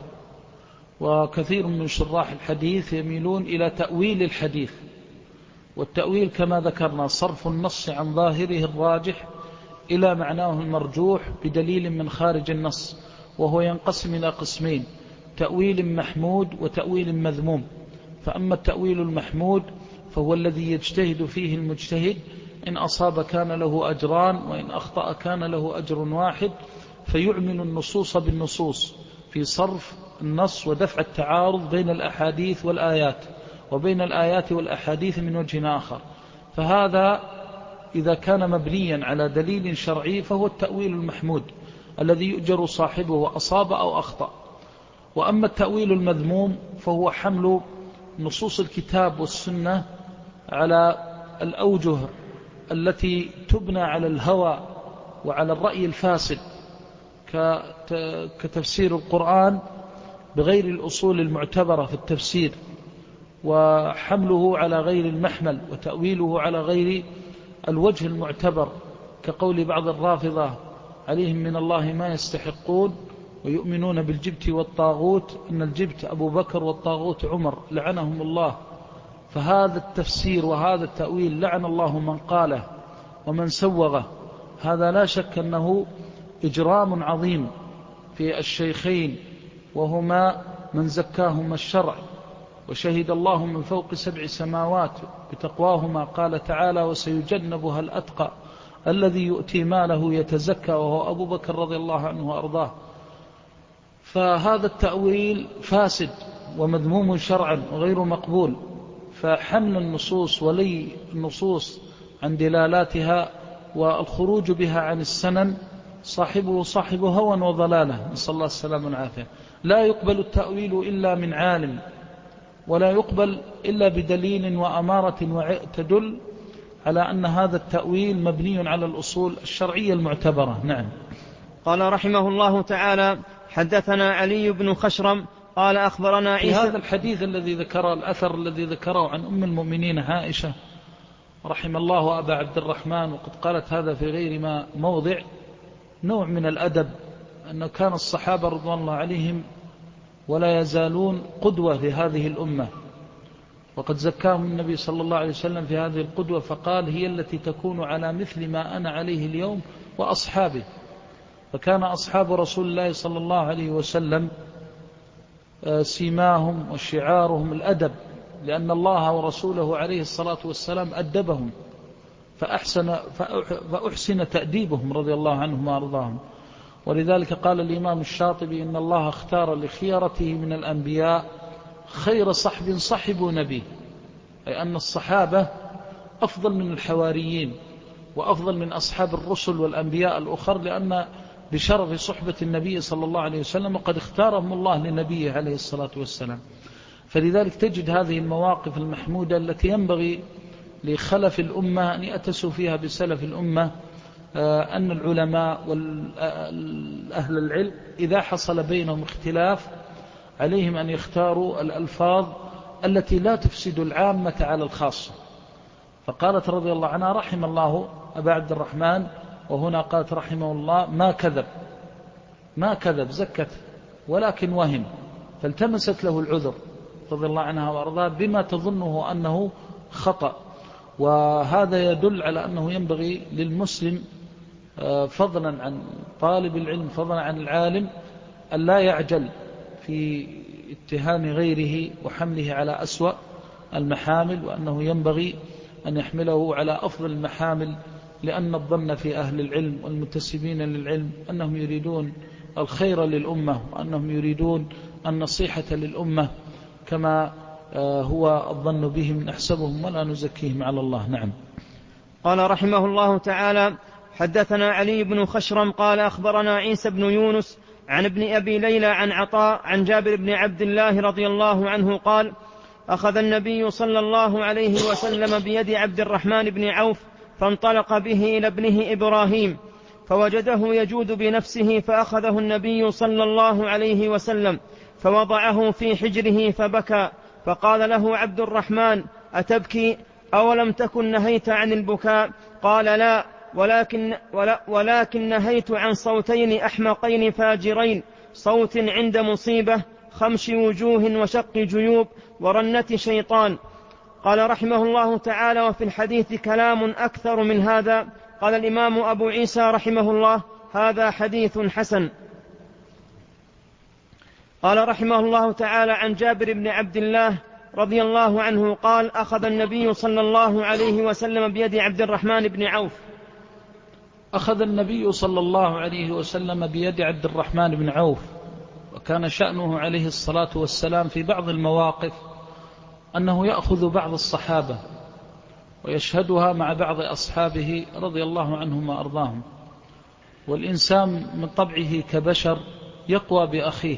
وكثير من شراح الحديث يميلون إلى تأويل الحديث. والتأويل كما ذكرنا صرف النص عن ظاهره الراجح إلى معناه المرجوح بدليل من خارج النص، وهو ينقسم إلى قسمين: تأويل محمود وتأويل مذموم. فأما التأويل المحمود فهو الذي يجتهد فيه المجتهد، إن أصاب كان له أجران، وإن أخطأ كان له أجر واحد، فيعمل النصوص بالنصوص في صرف النص ودفع التعارض بين الأحاديث والآيات، وبين الآيات والأحاديث من وجه آخر. فهذا إذا كان مبنيا على دليل شرعي فهو التأويل المحمود الذي يؤجر صاحبه وأصاب أو أخطأ. وأما التأويل المذموم فهو حمل نصوص الكتاب والسنة على الأوجه التي تبنى على الهوى وعلى الرأي الفاسد، كتفسير القرآن بغير الأصول المعتبرة في التفسير، وحمله على غير المحمل، وتأويله على غير الوجه المعتبر، كقول بعض الرافضة: عليهم من الله ما يستحقون، ويؤمنون بالجبت والطاغوت، إن الجبت أبو بكر والطاغوت عمر لعنهم الله. فهذا التفسير وهذا التأويل لعن الله من قاله ومن سوغه. هذا لا شك أنه إجرام عظيم في الشيخين، وهما من زكاهما الشرع، وشهد الله من فوق 7 سماوات بتقواهما، قال تعالى: وسيجنبها الأتقى الذي يؤتي ماله يتزكى، وهو أبو بكر رضي الله عنه وأرضاه. فهذا التأويل فاسد ومذموم شرعا وغير مقبول. فحمل النصوص ولي النصوص عن دلالاتها والخروج بها عن السنن صاحبه هوى وضلاله، نسأل الله السلامة والعافية. لا يقبل التأويل إلا من عالم، ولا يقبل إلا بدليل وأمارة تدل على أن هذا التأويل مبني على الأصول الشرعية المعتبرة. نعم.
قال رحمه الله تعالى: حدثنا علي بن خشرم قال أخبرنا
في
عيسى.
هذا الحديث الذي ذكره، الأثر الذي ذكره عن أم المؤمنين عائشة رحم الله أبا عبد الرحمن، وقد قالت هذا في غير ما موضع، نوع من الأدب، أنه كان الصحابة رضوان الله عليهم ولا يزالون قدوة لهذه الأمة، وقد زكاهم النبي صلى الله عليه وسلم في هذه القدوة فقال: هي التي تكون على مثل ما أنا عليه اليوم وأصحابي. فكان أصحاب رسول الله صلى الله عليه وسلم سيماهم وشعارهم لأن الله ورسوله عليه الصلاة والسلام أدبهم فأحسن تأديبهم رضي الله عنهم وأرضاهم. ولذلك قال الإمام الشاطبي: إن الله اختار لخيرته من الأنبياء خير صحب صحبوا نبيه، أي أن الصحابة أفضل من الحواريين وأفضل من أصحاب الرسل والأنبياء الأخر، لأن بشرف صحبة النبي صلى الله عليه وسلم وقد اختارهم الله لنبيه عليه الصلاة والسلام. فلذلك تجد هذه المواقف المحمودة التي ينبغي لخلف الأمة أن يأتسوا فيها بسلف الأمة، أن العلماء والأهل العلم إذا حصل بينهم اختلاف عليهم أن يختاروا الألفاظ التي لا تفسد العامة على الخاصة. فقالت رضي الله عنها: رحم الله أبا عبد الرحمن، وهنا قالت رحمه الله: ما كذب زكت ولكن وهم، فالتمست له العذر رضي الله عنها وأرضاها بما تظنه أنه خطأ. وهذا يدل على أنه ينبغي للمسلم فضلا عن طالب العلم فضلا عن العالم أن لا يعجل في اتهام غيره وحمله على أسوأ المحامل، وأنه ينبغي أن يحمله على أفضل المحامل، لأن الظن في أهل العلم والمنتسبين للعلم أنهم يريدون الخير للأمة، وأنهم يريدون النصيحة للأمة كما هو الظن بهم، نحسبهم ولا نزكيهم على الله. نعم.
قال رحمه الله تعالى: حدثنا علي بن خشرم قال أخبرنا عيسى بن يونس عن ابن أبي ليلى عن عطاء عن جابر بن عبد الله رضي الله عنه قال: أخذ النبي صلى الله عليه وسلم بيد عبد الرحمن بن عوف فانطلق به إلى ابنه إبراهيم فوجده يجود بنفسه، فأخذه النبي صلى الله عليه وسلم فوضعه في حجره فبكى، فقال له عبد الرحمن: أتبكي؟ أولم تكن نهيت عن البكاء؟ قال: لا، ولكن نهيت عن صوتين أحمقين فاجرين، صوت عند مصيبة، خمش وجوه وشق جيوب ورنة شيطان. قال رحمه الله تعالى: وفي الحديث كلام أكثر من هذا. قال الإمام أبو عيسى رحمه الله: هذا حديث حسن. قال رحمه الله تعالى عن جابر بن عبد الله رضي الله عنه قال: أخذ النبي صلى الله عليه وسلم بيد عبد الرحمن بن عوف.
أخذ النبي صلى الله عليه وسلم بيد عبد الرحمن بن عوف، وكان شأنه عليه الصلاة والسلام في بعض المواقف أنه يأخذ بعض الصحابة ويشهدها مع بعض أصحابه رضي الله عنهم وأرضاهم. والإنسان من طبعه كبشر يقوى بأخيه،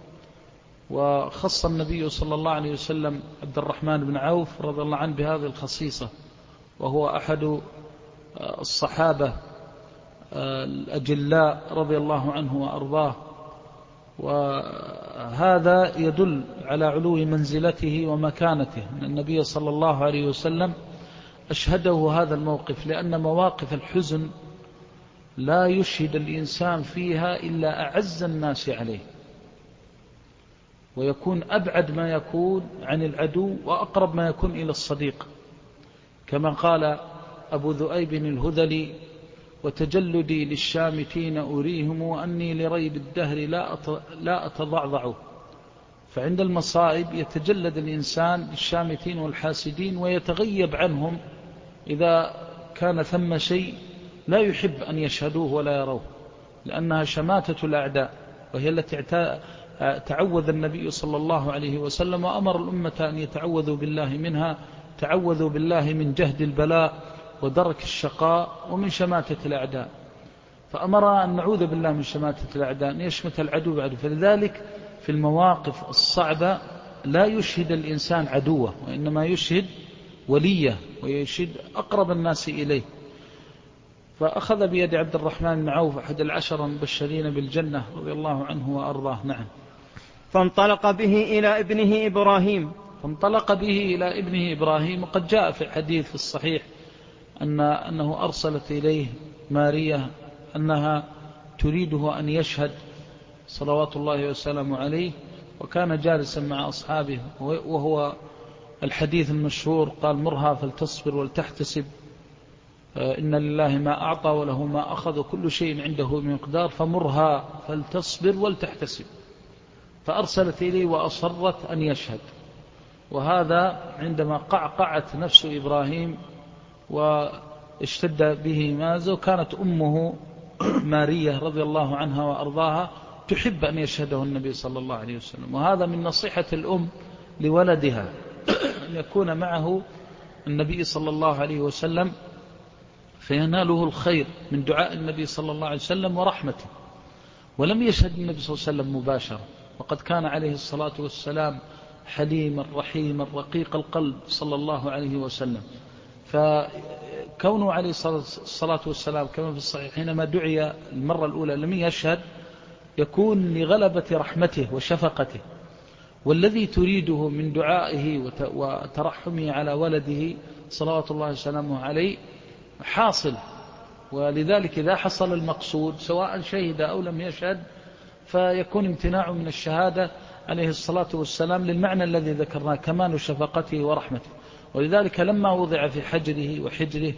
وخص النبي صلى الله عليه وسلم عبد الرحمن بن عوف رضي الله عنه بهذه الخصيصة، وهو أحد الصحابة الأجلاء رضي الله عنه وأرضاه. وهذا يدل على علو منزلته ومكانته، أن النبي صلى الله عليه وسلم أشهده هذا الموقف، لأن مواقف الحزن لا يشهد الإنسان فيها إلا أعز الناس عليه، ويكون أبعد ما يكون عن العدو وأقرب ما يكون إلى الصديق، كما قال أبو ذؤيب الهذلي: وتجلدي للشامتين أريهم وأني لريب الدهر لا أتضعضع. فعند المصائب يتجلد الإنسان للشامتين والحاسدين ويتغيب عنهم إذا كان ثم شيء لا يحب أن يشهدوه ولا يروه، لأنها شماتة الأعداء، وهي التي تعوذ النبي صلى الله عليه وسلم وأمر الأمة أن يتعوذوا بالله منها. تعوذوا بالله من جهد البلاء ودرك الشقاء ومن شماتة الأعداء، فأمر أن نعوذ بالله من شماتة الأعداء، أن يشمت العدو بعده. فلذلك في المواقف الصعبة لا يشهد الإنسان عدوه، وإنما يشهد وليه ويشد أقرب الناس إليه. فأخذ بيد عبد الرحمن بن عوف أحد العشر المبشرين بالجنة رضي الله عنه وأرضاه. نعم.
فانطلق به إلى ابنه إبراهيم.
فانطلق به إلى ابنه إبراهيم. وقد جاء في الحديث في الصحيح أنه أرسلت إليه ماريا أنها تريده أن يشهد صلوات الله وسلامه عليه، وكان جالسا مع أصحابه، وهو الحديث المشهور قال: مرها فلتصبر ولتحتسب، إن لله ما أعطى وله ما أخذ وكل شيء عنده بمقدار، فمرها فلتصبر ولتحتسب. فأرسلت إليه وأصرت أن يشهد. وهذا عندما قعقعت نفس إبراهيم واشتد به مازه، كانت أمه مارية رضي الله عنها وأرضاها تحب أن يشهده النبي صلى الله عليه وسلم. وهذا من نصيحة الأم لولدها أن يكون معه النبي صلى الله عليه وسلم فيناله الخير من دعاء النبي صلى الله عليه وسلم ورحمته. ولم يشهد النبي صلى الله عليه وسلم مباشرة، وقد كان عليه الصلاة والسلام حليما رحيما رقيق القلب صلى الله عليه وسلم. فكونه عليه الصلاة والسلام كما في الصحيح حينما دعي المرة الأولى لم يشهد، يكون لغلبة رحمته وشفقته، والذي تريده من دعائه وترحمه على ولده صلوات الله وسلامه عليه حاصل. ولذلك إذا حصل المقصود سواء شهد أو لم يشهد فيكون امتناعه من الشهادة عليه الصلاة والسلام للمعنى الذي ذكرناه، كمال شفقته ورحمته. ولذلك لما وضع في حجره وحجره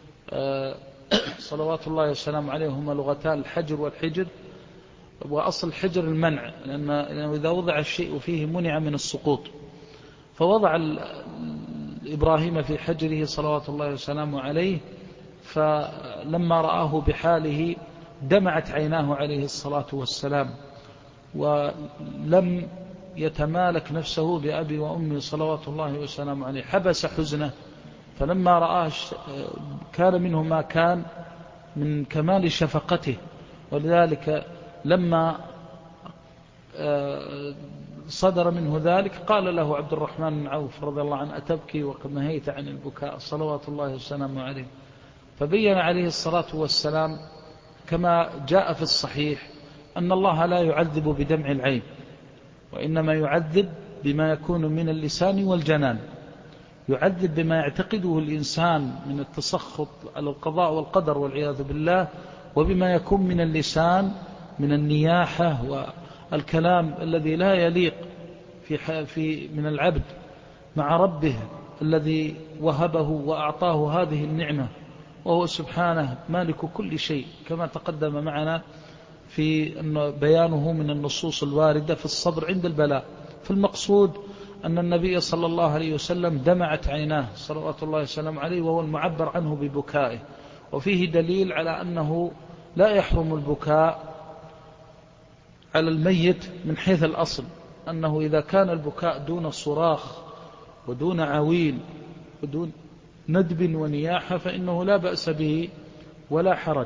صلوات الله وسلامه عليه، هما لغتان الحجر والحجر، وأصل الحجر المنع، لأنه إذا وضع الشيء فيه منع من السقوط. فوضع إبراهيم في حجره صلوات الله وسلامه عليه، فلما رآه بحاله دمعت عيناه عليه الصلاة والسلام، ولم يتمالك نفسه بأبي وأمي صلوات الله وسلامه عليه، حبس حزنه. فلما رآه كان منه ما كان من كمال شفقته. ولذلك لما صدر منه ذلك قال له عبد الرحمن بن عوف رضي الله عنه: أتبكي وقد نهيت عن البكاء صلوات الله وسلامه عليه. فبين عليه الصلاة والسلام كما جاء في الصحيح أن الله لا يعذب بدمع العين، وإنما يعذب بما يكون من اللسان والجنان. يعذب بما يعتقده الإنسان من التسخط على القضاء والقدر والعياذ بالله، وبما يكون من اللسان من النياحة والكلام الذي لا يليق من العبد مع ربه الذي وهبه وأعطاه هذه النعمة، وهو سبحانه مالك كل شيء، كما تقدم معنا في بيانه من النصوص الواردة في الصبر عند البلاء. فالمقصود أن النبي صلى الله عليه وسلم دمعت عيناه صلوات الله وسلامه عليه، وهو المعبر عنه ببكائه. وفيه دليل على أنه لا يحرم البكاء على الميت من حيث الأصل، أنه إذا كان البكاء دون صراخ ودون عويل ودون ندب ونياحة فإنه لا بأس به ولا حرج.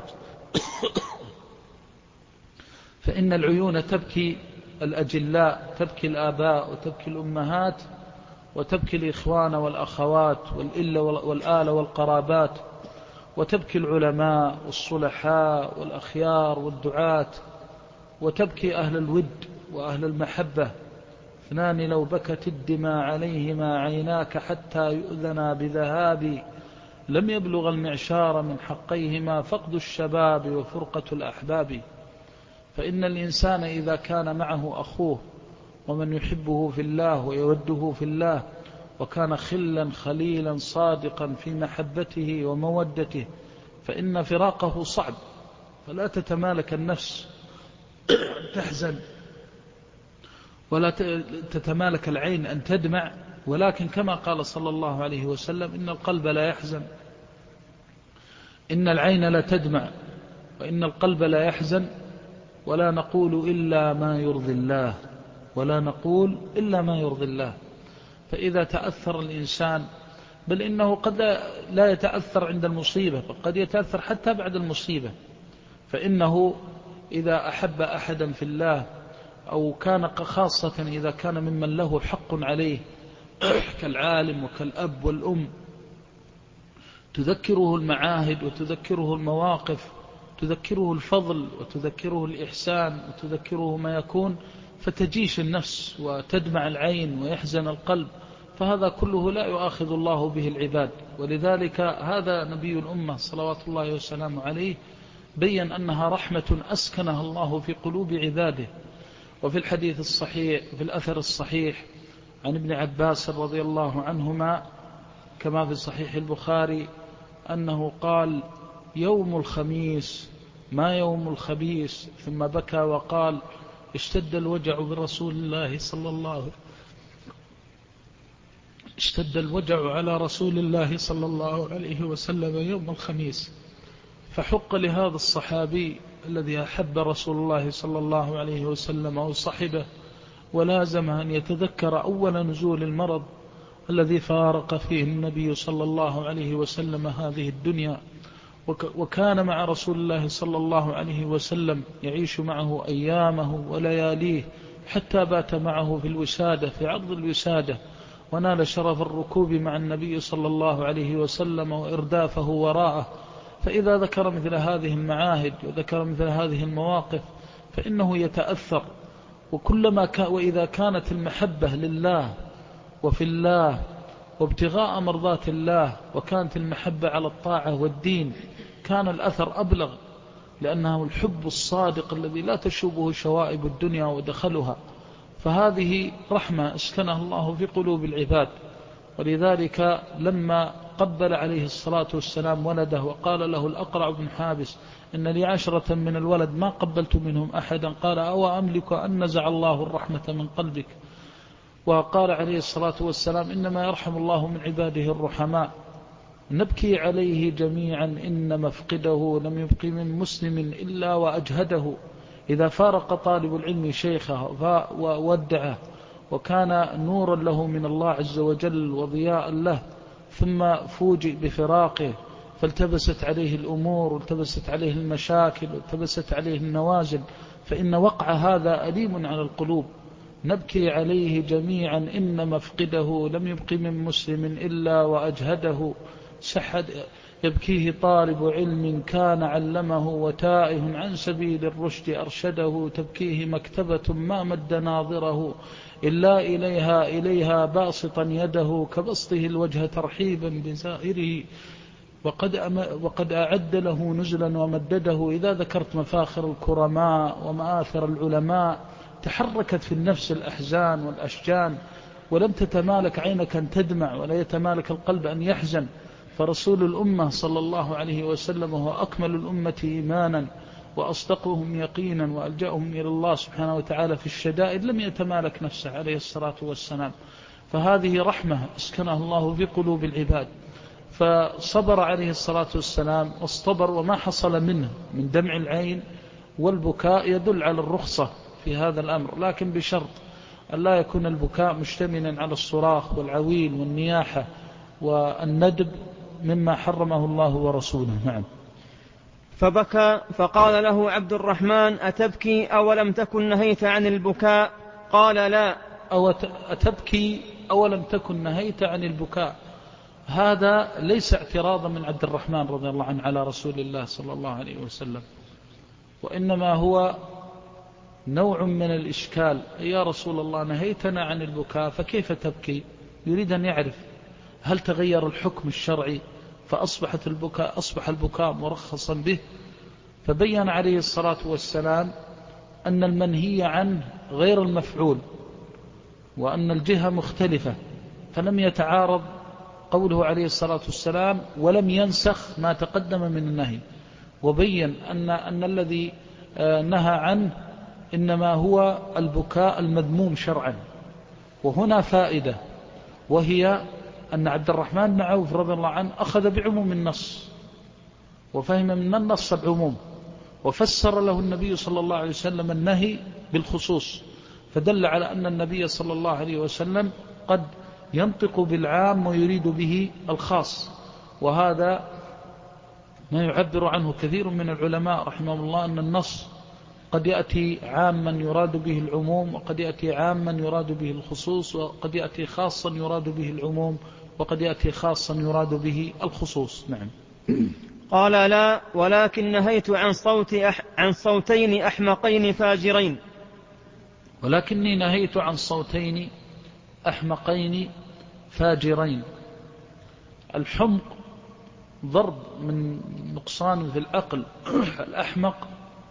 فإن العيون تبكي الأجلاء، تبكي الآباء وتبكي الأمهات وتبكي الإخوان والأخوات والآل والقرابات، وتبكي العلماء والصلحاء والأخيار والدعاة، وتبكي أهل الود وأهل المحبة. اثنان لو بكت الدماء عليهما عيناك حتى يؤذنا بذهاب، لم يبلغ المعشار من حقيهما فقد الشباب وفرقة الأحباب. فإن الإنسان إذا كان معه أخوه ومن يحبه في الله ويوده في الله، وكان خلا خليلا صادقا في محبته ومودته، فإن فراقه صعب، فلا تتمالك النفس تحزن، ولا تتمالك العين أن تدمع. ولكن كما قال صلى الله عليه وسلم: إن القلب لا يحزن، إن العين لا تدمع، وإن القلب لا يحزن، ولا نقول إلا ما يرضي الله، ولا نقول إلا ما يرضي الله. فإذا تأثر الإنسان، بل إنه قد لا يتأثر عند المصيبة، قد يتأثر حتى بعد المصيبة، فإنه إذا أحب أحدا في الله، أو كان خاصة إذا كان ممن له حق عليه، كالعالم وكالأب والأم، تذكره المعاهد وتذكره المواقف، تذكره الفضل وتذكره الإحسان وتذكره ما يكون، فتجيش النفس وتدمع العين ويحزن القلب. فهذا كله لا يؤاخذ الله به العباد. ولذلك هذا نبي الأمة صلوات الله وسلامه عليه بيّن أنها رحمة أسكنها الله في قلوب عباده. وفي الحديث الصحيح، في الأثر الصحيح عن ابن عباس رضي الله عنهما كما في صحيح البخاري أنه قال: يوم الخميس ما يوم الخبيث، ثم بكى وقال: اشتد الوجع على رسول الله صلى الله عليه وسلم يوم الخميس. فحق لهذا الصحابي الذي أحب رسول الله صلى الله عليه وسلم وصحبه ولازم أن يتذكر أول نزول المرض الذي فارق فيه النبي صلى الله عليه وسلم هذه الدنيا، وكان مع رسول الله صلى الله عليه وسلم يعيش معه أيامه ولياليه، حتى بات معه في الوسادة، في عرض الوسادة، ونال شرف الركوب مع النبي صلى الله عليه وسلم وإردافه وراءه. فإذا ذكر مثل هذه المعاهد وذكر مثل هذه المواقف فإنه يتأثر. وإذا كانت المحبة لله وفي الله وابتغاء مرضات الله، وكانت المحبة على الطاعة والدين، كان الأثر أبلغ، لأنه الحب الصادق الذي لا تشوبه شوائب الدنيا ودخلها. فهذه رحمة اسكنها الله في قلوب العباد. ولذلك لما قبل عليه الصلاة والسلام ولده وقال له الأقرع بن حابس: إن لي 10 من الولد ما قبلت منهم أحدا، قال: أو أملك أن نزع الله الرحمة من قلبك. وقال عليه الصلاة والسلام: إنما يرحم الله من عباده الرحماء. نبكي عليه جميعا إن مفقده لم يبق من مسلم إلا وأجهده. إذا فارق طالب العلم شيخه وودعه وكان نورا له من الله عز وجل وضياء له، ثم فوجئ بفراقه، فالتبست عليه الأمور والتبست عليه المشاكل والتبست عليه النوازل، فإن وقع هذا أليم على القلوب. نبكي عليه جميعا إن مفقده لم يبق من مسلم إلا وأجهده. يبكيه طالب علم كان علمه، وتائه عن سبيل الرشد أرشده. تبكيه مكتبة ما مد ناظره إلا إليها باسطا يده، كبسطه الوجه ترحيبا بزائره. وقد أعد له نزلا ومدده. إذا ذكرت مفاخر الكرماء ومآثر العلماء تحركت في النفس الأحزان والأشجان، ولم تتمالك عينك أن تدمع ولا يتمالك القلب أن يحزن. فرسول الأمة صلى الله عليه وسلم هو أكمل الأمة إيمانا وأصدقهم يقينا وألجأهم إلى الله سبحانه وتعالى في الشدائد، لم يتمالك نفسه عليه الصلاة والسلام. فهذه رحمة اسكنها الله في قلوب العباد. فصبر عليه الصلاة والسلام واصطبر، وما حصل منه من دمع العين والبكاء يدل على الرخصة في هذا الأمر، لكن بشرط أن لا يكون البكاء مشتملا على الصراخ والعويل والنياحة والندب مما حرمه الله ورسوله. نعم.
فبكى، فقال له عبد الرحمن: أتبكي أولم تكن نهيت عن البكاء؟ قال: لا.
أتبكي أولم تكن نهيت عن البكاء؟ هذا ليس اعتراضا من عبد الرحمن رضي الله عنه على رسول الله صلى الله عليه وسلم، وإنما هو نوع من الإشكال. يا رسول الله، نهيتنا عن البكاء فكيف تبكي؟ يريد أن يعرف هل تغير الحكم الشرعي فأصبح البكاء مرخصا به؟ فبين عليه الصلاة والسلام أن المنهي عنه غير المفعول، وأن الجهة مختلفة، فلم يتعارض قوله عليه الصلاة والسلام ولم ينسخ ما تقدم من النهي. وبين أن الذي نهى عنه إنما هو البكاء المذموم شرعا. وهنا فائدة، وهي أن عبد الرحمن بن عوف رضي الله عنه أخذ بعموم النص وفهم من النص العموم، وفسر له النبي صلى الله عليه وسلم النهي بالخصوص، فدل على أن النبي صلى الله عليه وسلم قد ينطق بالعام ويريد به الخاص. وهذا ما يعبر عنه كثير من العلماء رحمه الله، أن النص قد يأتي عاما يراد به العموم، وقد يأتي عاما يراد به الخصوص، وقد يأتي خاصا يراد به العموم، وقد يأتي خاصا يراد به الخصوص. نعم.
قال لا، ولكن نهيت عن صوتين أحمقين فاجرين.
ولكني نهيت عن صوتين أحمقين فاجرين. الحمق ضرب من نقصان في العقل. الأحمق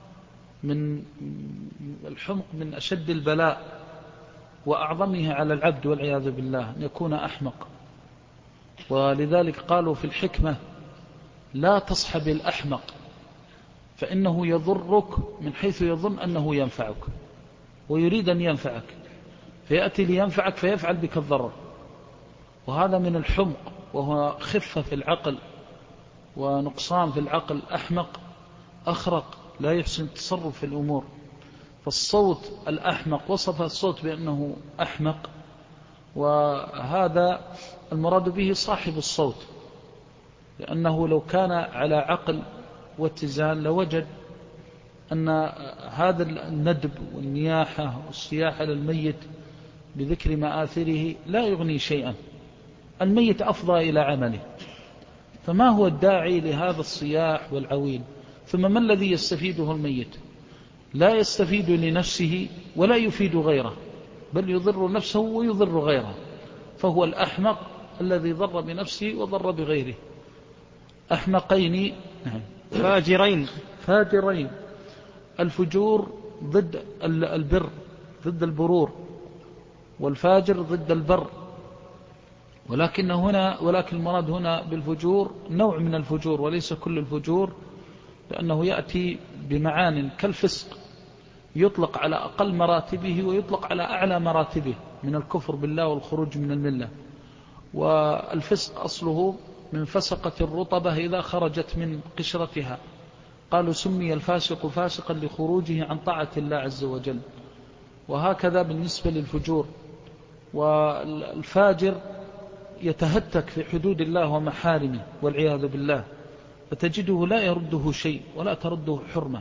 الحمق من أشد البلاء وأعظمها على العبد والعياذ بالله أن يكون أحمق. ولذلك قالوا في الحكمة: لا تصحب الأحمق فإنه يضرك من حيث يظن أنه ينفعك، ويريد أن ينفعك، فيأتي لينفعك فيفعل بك الضرر. وهذا من الحمق، وهو خفة في العقل ونقصان في العقل. أحمق أخرق، لا يحسن التصرف في الأمور. فالصوت الأحمق وصف الصوت بأنه أحمق، وهذا المراد به صاحب الصوت، لأنه لو كان على عقل واتزان لوجد أن هذا الندب والنياحة والصياح للميت بذكر مآثره لا يغني شيئا. الميت أفضى إلى عمله، فما هو الداعي لهذا الصياح والعويل؟ ثم ما الذي يستفيده الميت؟ لا يستفيد لنفسه ولا يفيد غيره، بل يضر نفسه ويضر غيره. فهو الأحمق الذي ضر بنفسه وضر بغيره. أحمقين فاجرين. الفجور ضد البر، ضد البرور، والفاجر ضد البر. ولكن المراد هنا بالفجور نوع من الفجور وليس كل الفجور، لأنه يأتي بمعان كالفسق، يطلق على أقل مراتبه ويطلق على أعلى مراتبه من الكفر بالله والخروج من الملة. والفسق أصله من فسقة الرطبة إذا خرجت من قشرتها، قالوا سمي الفاسق فاسقا لخروجه عن طاعة الله عز وجل. وهكذا بالنسبة للفجور. والفاجر يتهتك في حدود الله ومحارمه والعياذ بالله، فتجده لا يرده شيء ولا ترده حرمة.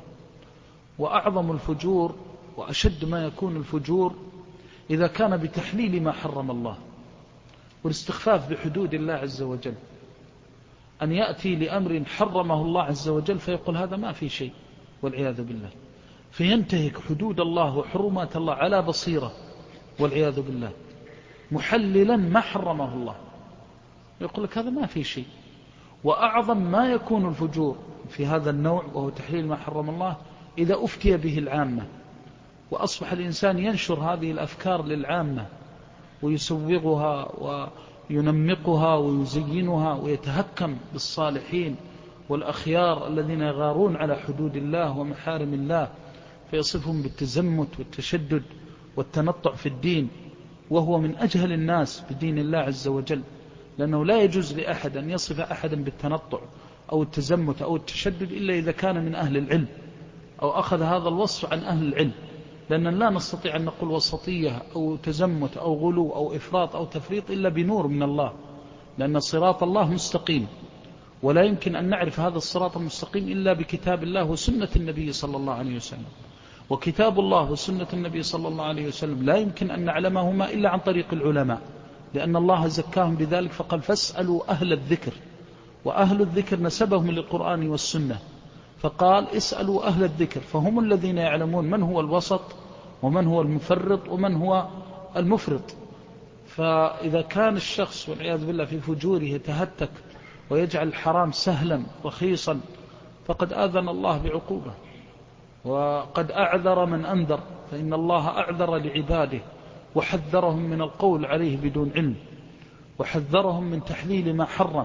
وأعظم الفجور وأشد ما يكون الفجور إذا كان بتحليل ما حرم الله والاستخفاف بحدود الله عز وجل، أن يأتي لأمر حرمه الله عز وجل فيقول هذا ما في شيء والعياذ بالله، فينتهك حدود الله وحرمات الله على بصيرة والعياذ بالله، محللا ما حرمه الله، يقول لك هذا ما في شيء. وأعظم ما يكون الفجور في هذا النوع وهو تحليل ما حرم الله إذا أفتي به العامة، وأصبح الإنسان ينشر هذه الأفكار للعامة ويسوغها وينمقها ويزينها ويتهكم بالصالحين والأخيار الذين يغارون على حدود الله ومحارم الله، فيصفهم بالتزمت والتشدد والتنطع في الدين، وهو من أجهل الناس بدين الله عز وجل، لأنه لا يجوز لأحد أن يصف أحدا بالتنطع أو التزمت أو التشدد إلا إذا كان من أهل العلم أو أخذ هذا الوصف عن أهل العلم، لأن لا نستطيع أن نقول وسطية أو تزمت أو غلو أو إفراط أو تفريط إلا بنور من الله، لأن صراط الله مستقيم، ولا يمكن أن نعرف هذا الصراط المستقيم إلا بكتاب الله وسنة النبي صلى الله عليه وسلم. وكتاب الله وسنة النبي صلى الله عليه وسلم لا يمكن أن نعلمهما إلا عن طريق العلماء، لأن الله زكاهم بذلك، فقال فاسألوا أهل الذكر، وأهل الذكر نسبهم للقرآن والسنة، فقال اسألوا أهل الذكر، فهم الذين يعلمون من هو الوسط ومن هو المفرط ومن هو المفرط. فإذا كان الشخص والعياذ بالله في فجوره يتهتك ويجعل الحرام سهلا رخيصا فقد آذن الله بعقوبة، وقد أعذر من أنذر، فإن الله أعذر لعباده وحذرهم من القول عليه بدون علم، وحذرهم من تحليل ما حرم.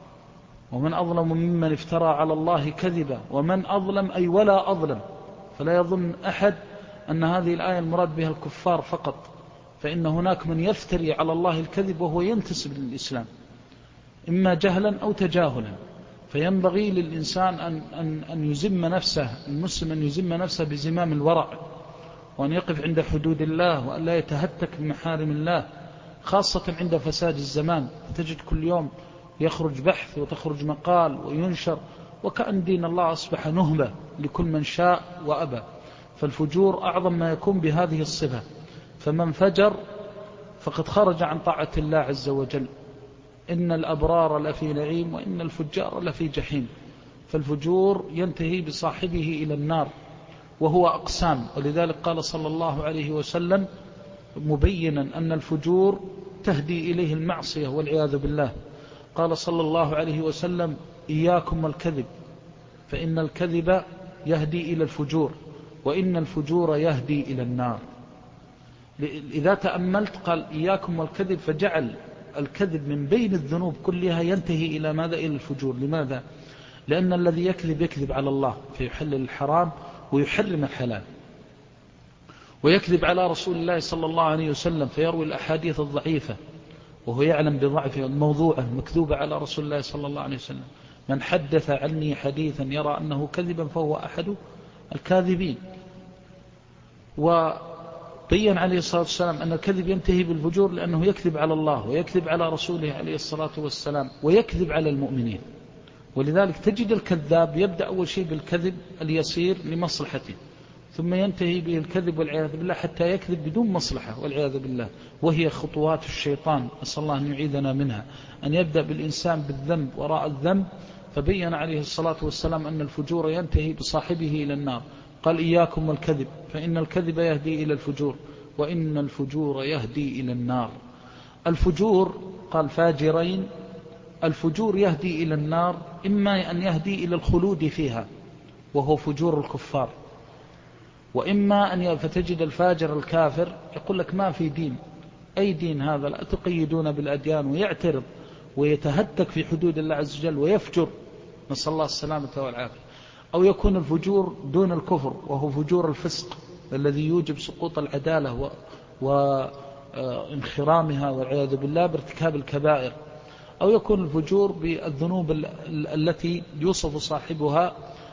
ومن أظلم ممن افترى على الله كذبا، ومن أظلم أي ولا أظلم. فلا يظن أحد أن هذه الآية المراد بها الكفار فقط، فإن هناك من يفتري على الله الكذب وهو ينتسب للإسلام إما جهلا أو تجاهلا، فينبغي للإنسان أن يزم نفسه، المسلم أن يزم نفسه بزمام الورع، وأن يقف عند حدود الله، وأن لا يتهتك بمحارم الله، خاصة عند فساد الزمان. تجد كل يوم يخرج بحث وتخرج مقال وينشر، وكأن دين الله أصبح نهبة لكل من شاء وأبى. فالفجور أعظم ما يكون بهذه الصفة. فمن فجر فقد خرج عن طاعة الله عز وجل. إن الأبرار لفي نعيم وإن الفجار لفي جحيم. فالفجور ينتهي بصاحبه إلى النار، وهو أقسام. ولذلك قال صلى الله عليه وسلم مبينا أن الفجور تهدي إليه المعصية والعياذ بالله. قال صلى الله عليه وسلم إياكم والكذب فإن الكذب يهدي إلى الفجور وإن الفجور يهدي إلى النار. إذا تأملت قال إياكم والكذب، فجعل الكذب من بين الذنوب كلها ينتهي إلى ماذا؟ إلى الفجور. لماذا؟ لأن الذي يكذب على الله فيحلل الحرام ويحرم الحلال، ويكذب على رسول الله صلى الله عليه وسلم فيروي الأحاديث الضعيفة وهو يعلم بضعفها الموضوعة المكذوبة على رسول الله صلى الله عليه وسلم. من حدث عني حديثا يرى أنه كذبا فهو أحد الكاذبين. وبين عليه الصلاة والسلام أن الكذب ينتهي بالفجور لأنه يكذب على الله ويكذب على رسوله عليه الصلاة والسلام ويكذب على المؤمنين. ولذلك تجد الكذاب يبدأ أول شيء بالكذب اليسير لمصلحته، ثم ينتهي به الكذب والعياذ بالله حتى يكذب بدون مصلحة والعياذ بالله، وهي خطوات الشيطان، أسأل الله أن يعيذنا منها. أن يبدأ بالإنسان بالذنب وراء الذنب. فبين عليه الصلاة والسلام أن الفجور ينتهي بصاحبه إلى النار. قال إياكم والكذب فإن الكذب يهدي إلى الفجور وإن الفجور يهدي إلى النار. الفجور قال فاجرين. الفجور يهدي إلى النار إما أن يهدي إلى الخلود فيها وهو فجور الكفار، وإما أن فتجد الفاجر الكافر يقول لك ما في دين. أي دين هذا؟ لا تقيدون بالأديان، ويعترض ويتهتك في حدود الله عز وجل ويفجر، نسأل الله السلامة والعافية. أو يكون الفجور دون الكفر وهو فجور الفسق الذي يوجب سقوط العدالة وانخرامها والعياذ بالله بارتكاب الكبائر. أو يكون الفجور بالذنوب التي يوصف صاحبها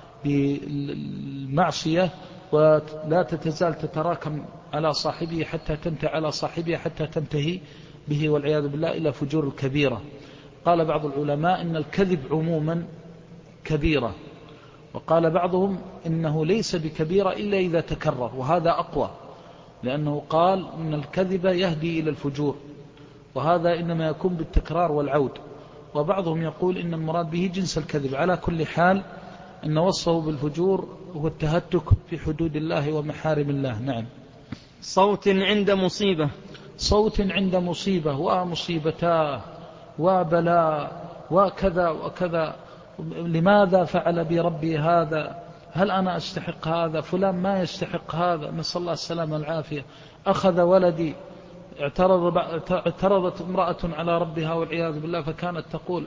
بالمعصية ولا تتزال تتراكم على صاحبه حتى تنتهي على صاحبه حتى تنتهي به والعياذ بالله إلى فجور الكبيرة. قال بعض العلماء إن الكذب عموما كبيرة، وقال بعضهم إنه ليس بكبيرة إلا إذا تكرر، وهذا أقوى، لأنه قال إن الكذب يهدي إلى الفجور، وهذا إنما يكون بالتكرار والعود. وبعضهم يقول إن المراد به جنس الكذب. على كل حال أن وصفه بالفجور هو التهتك في حدود الله ومحارم الله. نعم.
صوت عند مصيبة.
صوت عند مصيبة ومصيبتاه وبلاء وكذا وكذا. لماذا فعل بربي هذا؟ هل أنا أستحق هذا؟ فلان ما يستحق هذا، نسأل الله السلامة والعافية. أخذ ولدي. اعترضت امرأة على ربها والعياذ بالله فكانت تقول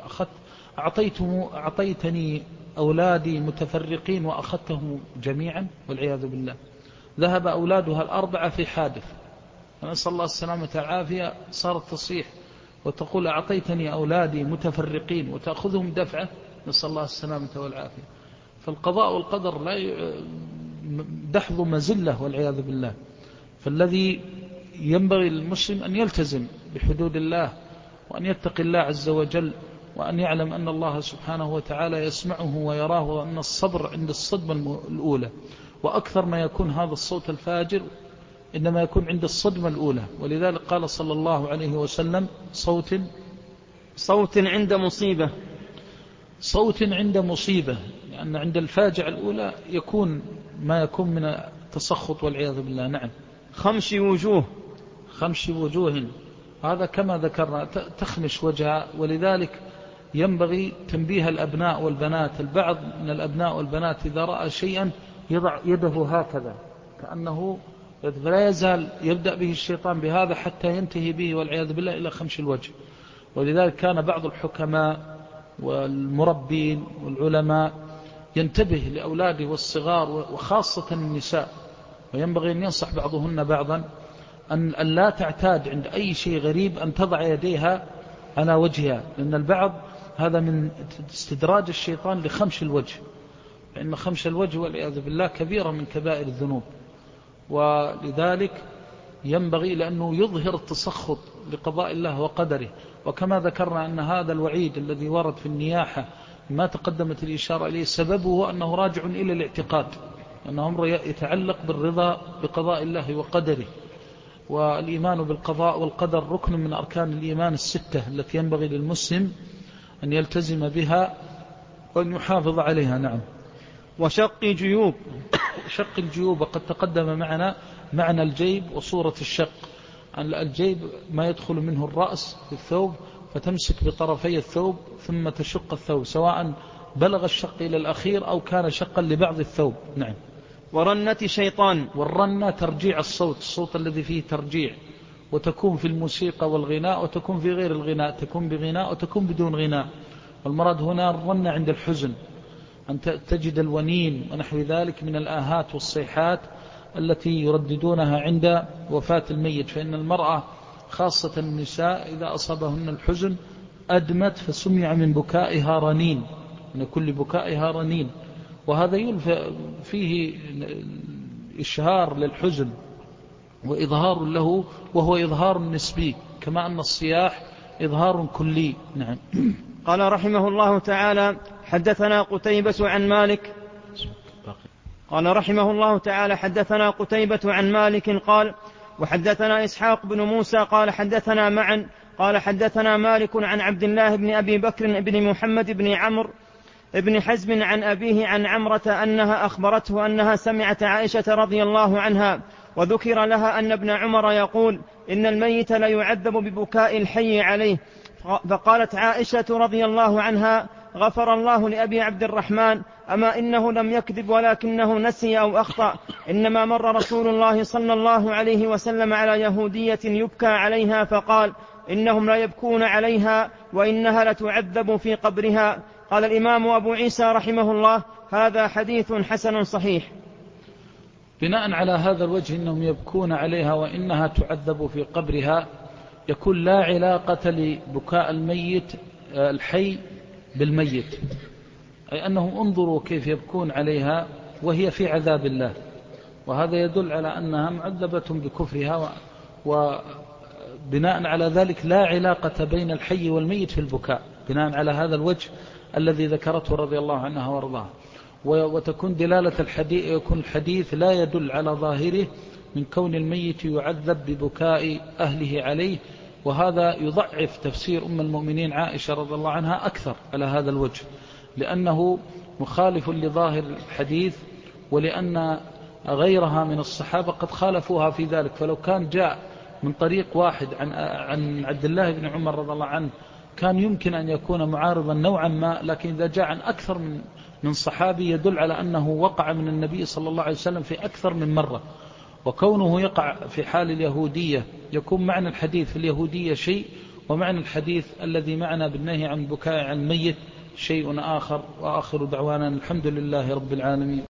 أعطيتني أولادي متفرقين وأخذتهم جميعا والعياذ بالله. ذهب أولادها الأربعة في حادث، نسأل الله السلامة والعافية. صارت تصيح وتقول أعطيتني أولادي متفرقين وتأخذهم دفعة، نسأل الله السلامة والعافية. فالقضاء والقدر لا دحض مزلة والعياذ بالله. فالذي ينبغي للمسلم أن يلتزم بحدود الله وأن يتقي الله عز وجل، وأن يعلم أن الله سبحانه وتعالى يسمعه ويراه، وأن الصبر عند الصدمة الأولى، وأكثر ما يكون هذا الصوت الفاجر إنما يكون عند الصدمة الأولى. ولذلك قال صلى الله عليه وسلم
صوت عند مصيبة.
صوت عند مصيبة، لأن عند الفاجعة الأولى يكون ما يكون من التسخط والعياذ بالله. نعم.
خمش وجوه.
خمش وجوه، هذا كما ذكرنا تخمش وجهها. ولذلك ينبغي تنبيه الأبناء والبنات. البعض من الأبناء والبنات إذا رأى شيئا يضع يده هكذا كأنه، فلا يزال يبدأ به الشيطان بهذا حتى ينتهي به والعياذ بالله إلى خمش الوجه. ولذلك كان بعض الحكماء والمربين والعلماء ينتبه لأولاده والصغار وخاصة النساء، وينبغي أن ينصح بعضهن بعضا أن لا تعتاد عند أي شيء غريب أن تضع يديها على وجهها، لأن البعض هذا من استدراج الشيطان لخمش الوجه، فإن خمش الوجه والعياذ بالله كبيرة من كبائر الذنوب. ولذلك ينبغي لأنه يظهر التسخط لقضاء الله وقدره. وكما ذكرنا أن هذا الوعيد الذي ورد في النياحة ما تقدمت الإشارة إليه سببه أنه راجع إلى الاعتقاد، أنه أمر يتعلق بالرضا بقضاء الله وقدره، والإيمان بالقضاء والقدر ركن من أركان الإيمان الستة التي ينبغي للمسلم أن يلتزم بها وأن يحافظ عليها. نعم.
وشق جيوب.
شق الجيوب وقد تقدم معنا معنى الجيب وصورة الشق. الجيب ما يدخل منه الرأس في الثوب فتمسك بطرفي الثوب ثم تشق الثوب، سواء بلغ الشق إلى الأخير أو كان شقا لبعض الثوب. نعم.
ورنة شيطان.
والرنة ترجيع الصوت الذي فيه ترجيع، وتكون في الموسيقى والغناء وتكون في غير الغناء، تكون بغناء وتكون بدون غناء. والمراد هنا الرنة عند الحزن، أن تجد الونين ونحو ذلك من الآهات والصيحات التي يرددونها عند وفاة الميت. فإن المرأة خاصة النساء إذا أصابهن الحزن أدمت فسمع من بكائها رنين، من كل بكائها رنين، وهذا فيه إشهار للحزن وإظهار له، وهو إظهار نسبي كما أن الصياح إظهار كلي. نعم.
قال رحمه الله تعالى حدثنا قتيبة عن مالك. قال رحمه الله تعالى حدثنا قتيبة عن مالك قال وحدثنا إسحاق بن موسى قال حدثنا معا قال حدثنا مالك عن عبد الله بن أبي بكر بن محمد بن عمرو ابن حزم عن أبيه عن عمرة أنها أخبرته أنها سمعت عائشة رضي الله عنها وذكر لها أن ابن عمر يقول إن الميت لا يعذب ببكاء الحي عليه، فقالت عائشة رضي الله عنها غفر الله لأبي عبد الرحمن، أما إنه لم يكذب ولكنه نسي أو أخطأ، إنما مر رسول الله صلى الله عليه وسلم على يهودية يبكى عليها فقال إنهم لا يبكون عليها وإنها لتعذب في قبرها. قال الإمام أبو عيسى رحمه الله هذا حديث حسن صحيح.
بناء على هذا الوجه إنهم يبكون عليها وإنها تعذب في قبرها، يكون لا علاقة لبكاء الميت الحي بالميت، أي أنهم انظروا كيف يبكون عليها وهي في عذاب الله، وهذا يدل على أنها معذبة بكفرها، وبناء على ذلك لا علاقة بين الحي والميت في البكاء، بناء على هذا الوجه الذي ذكرته رضي الله عنها وارضاها. وتكون دلالة الحديث، يكون الحديث لا يدل على ظاهره من كون الميت يعذب ببكاء أهله عليه، وهذا يضعف تفسير أم المؤمنين عائشة رضي الله عنها أكثر على هذا الوجه، لأنه مخالف لظاهر الحديث، ولأن غيرها من الصحابة قد خالفوها في ذلك. فلو كان جاء من طريق واحد عن عبد الله بن عمر رضي الله عنه كان يمكن أن يكون معارضا نوعا ما، لكن إذا جاء عن أكثر من صحابي يدل على أنه وقع من النبي صلى الله عليه وسلم في أكثر من مرة. وكونه يقع في حال اليهودية يكون معنى الحديث في اليهودية شيء، ومعنى الحديث الذي معنا بالنهي عن البكاء عن الميت شيء آخر. وآخر دعوانا الحمد لله رب العالمين.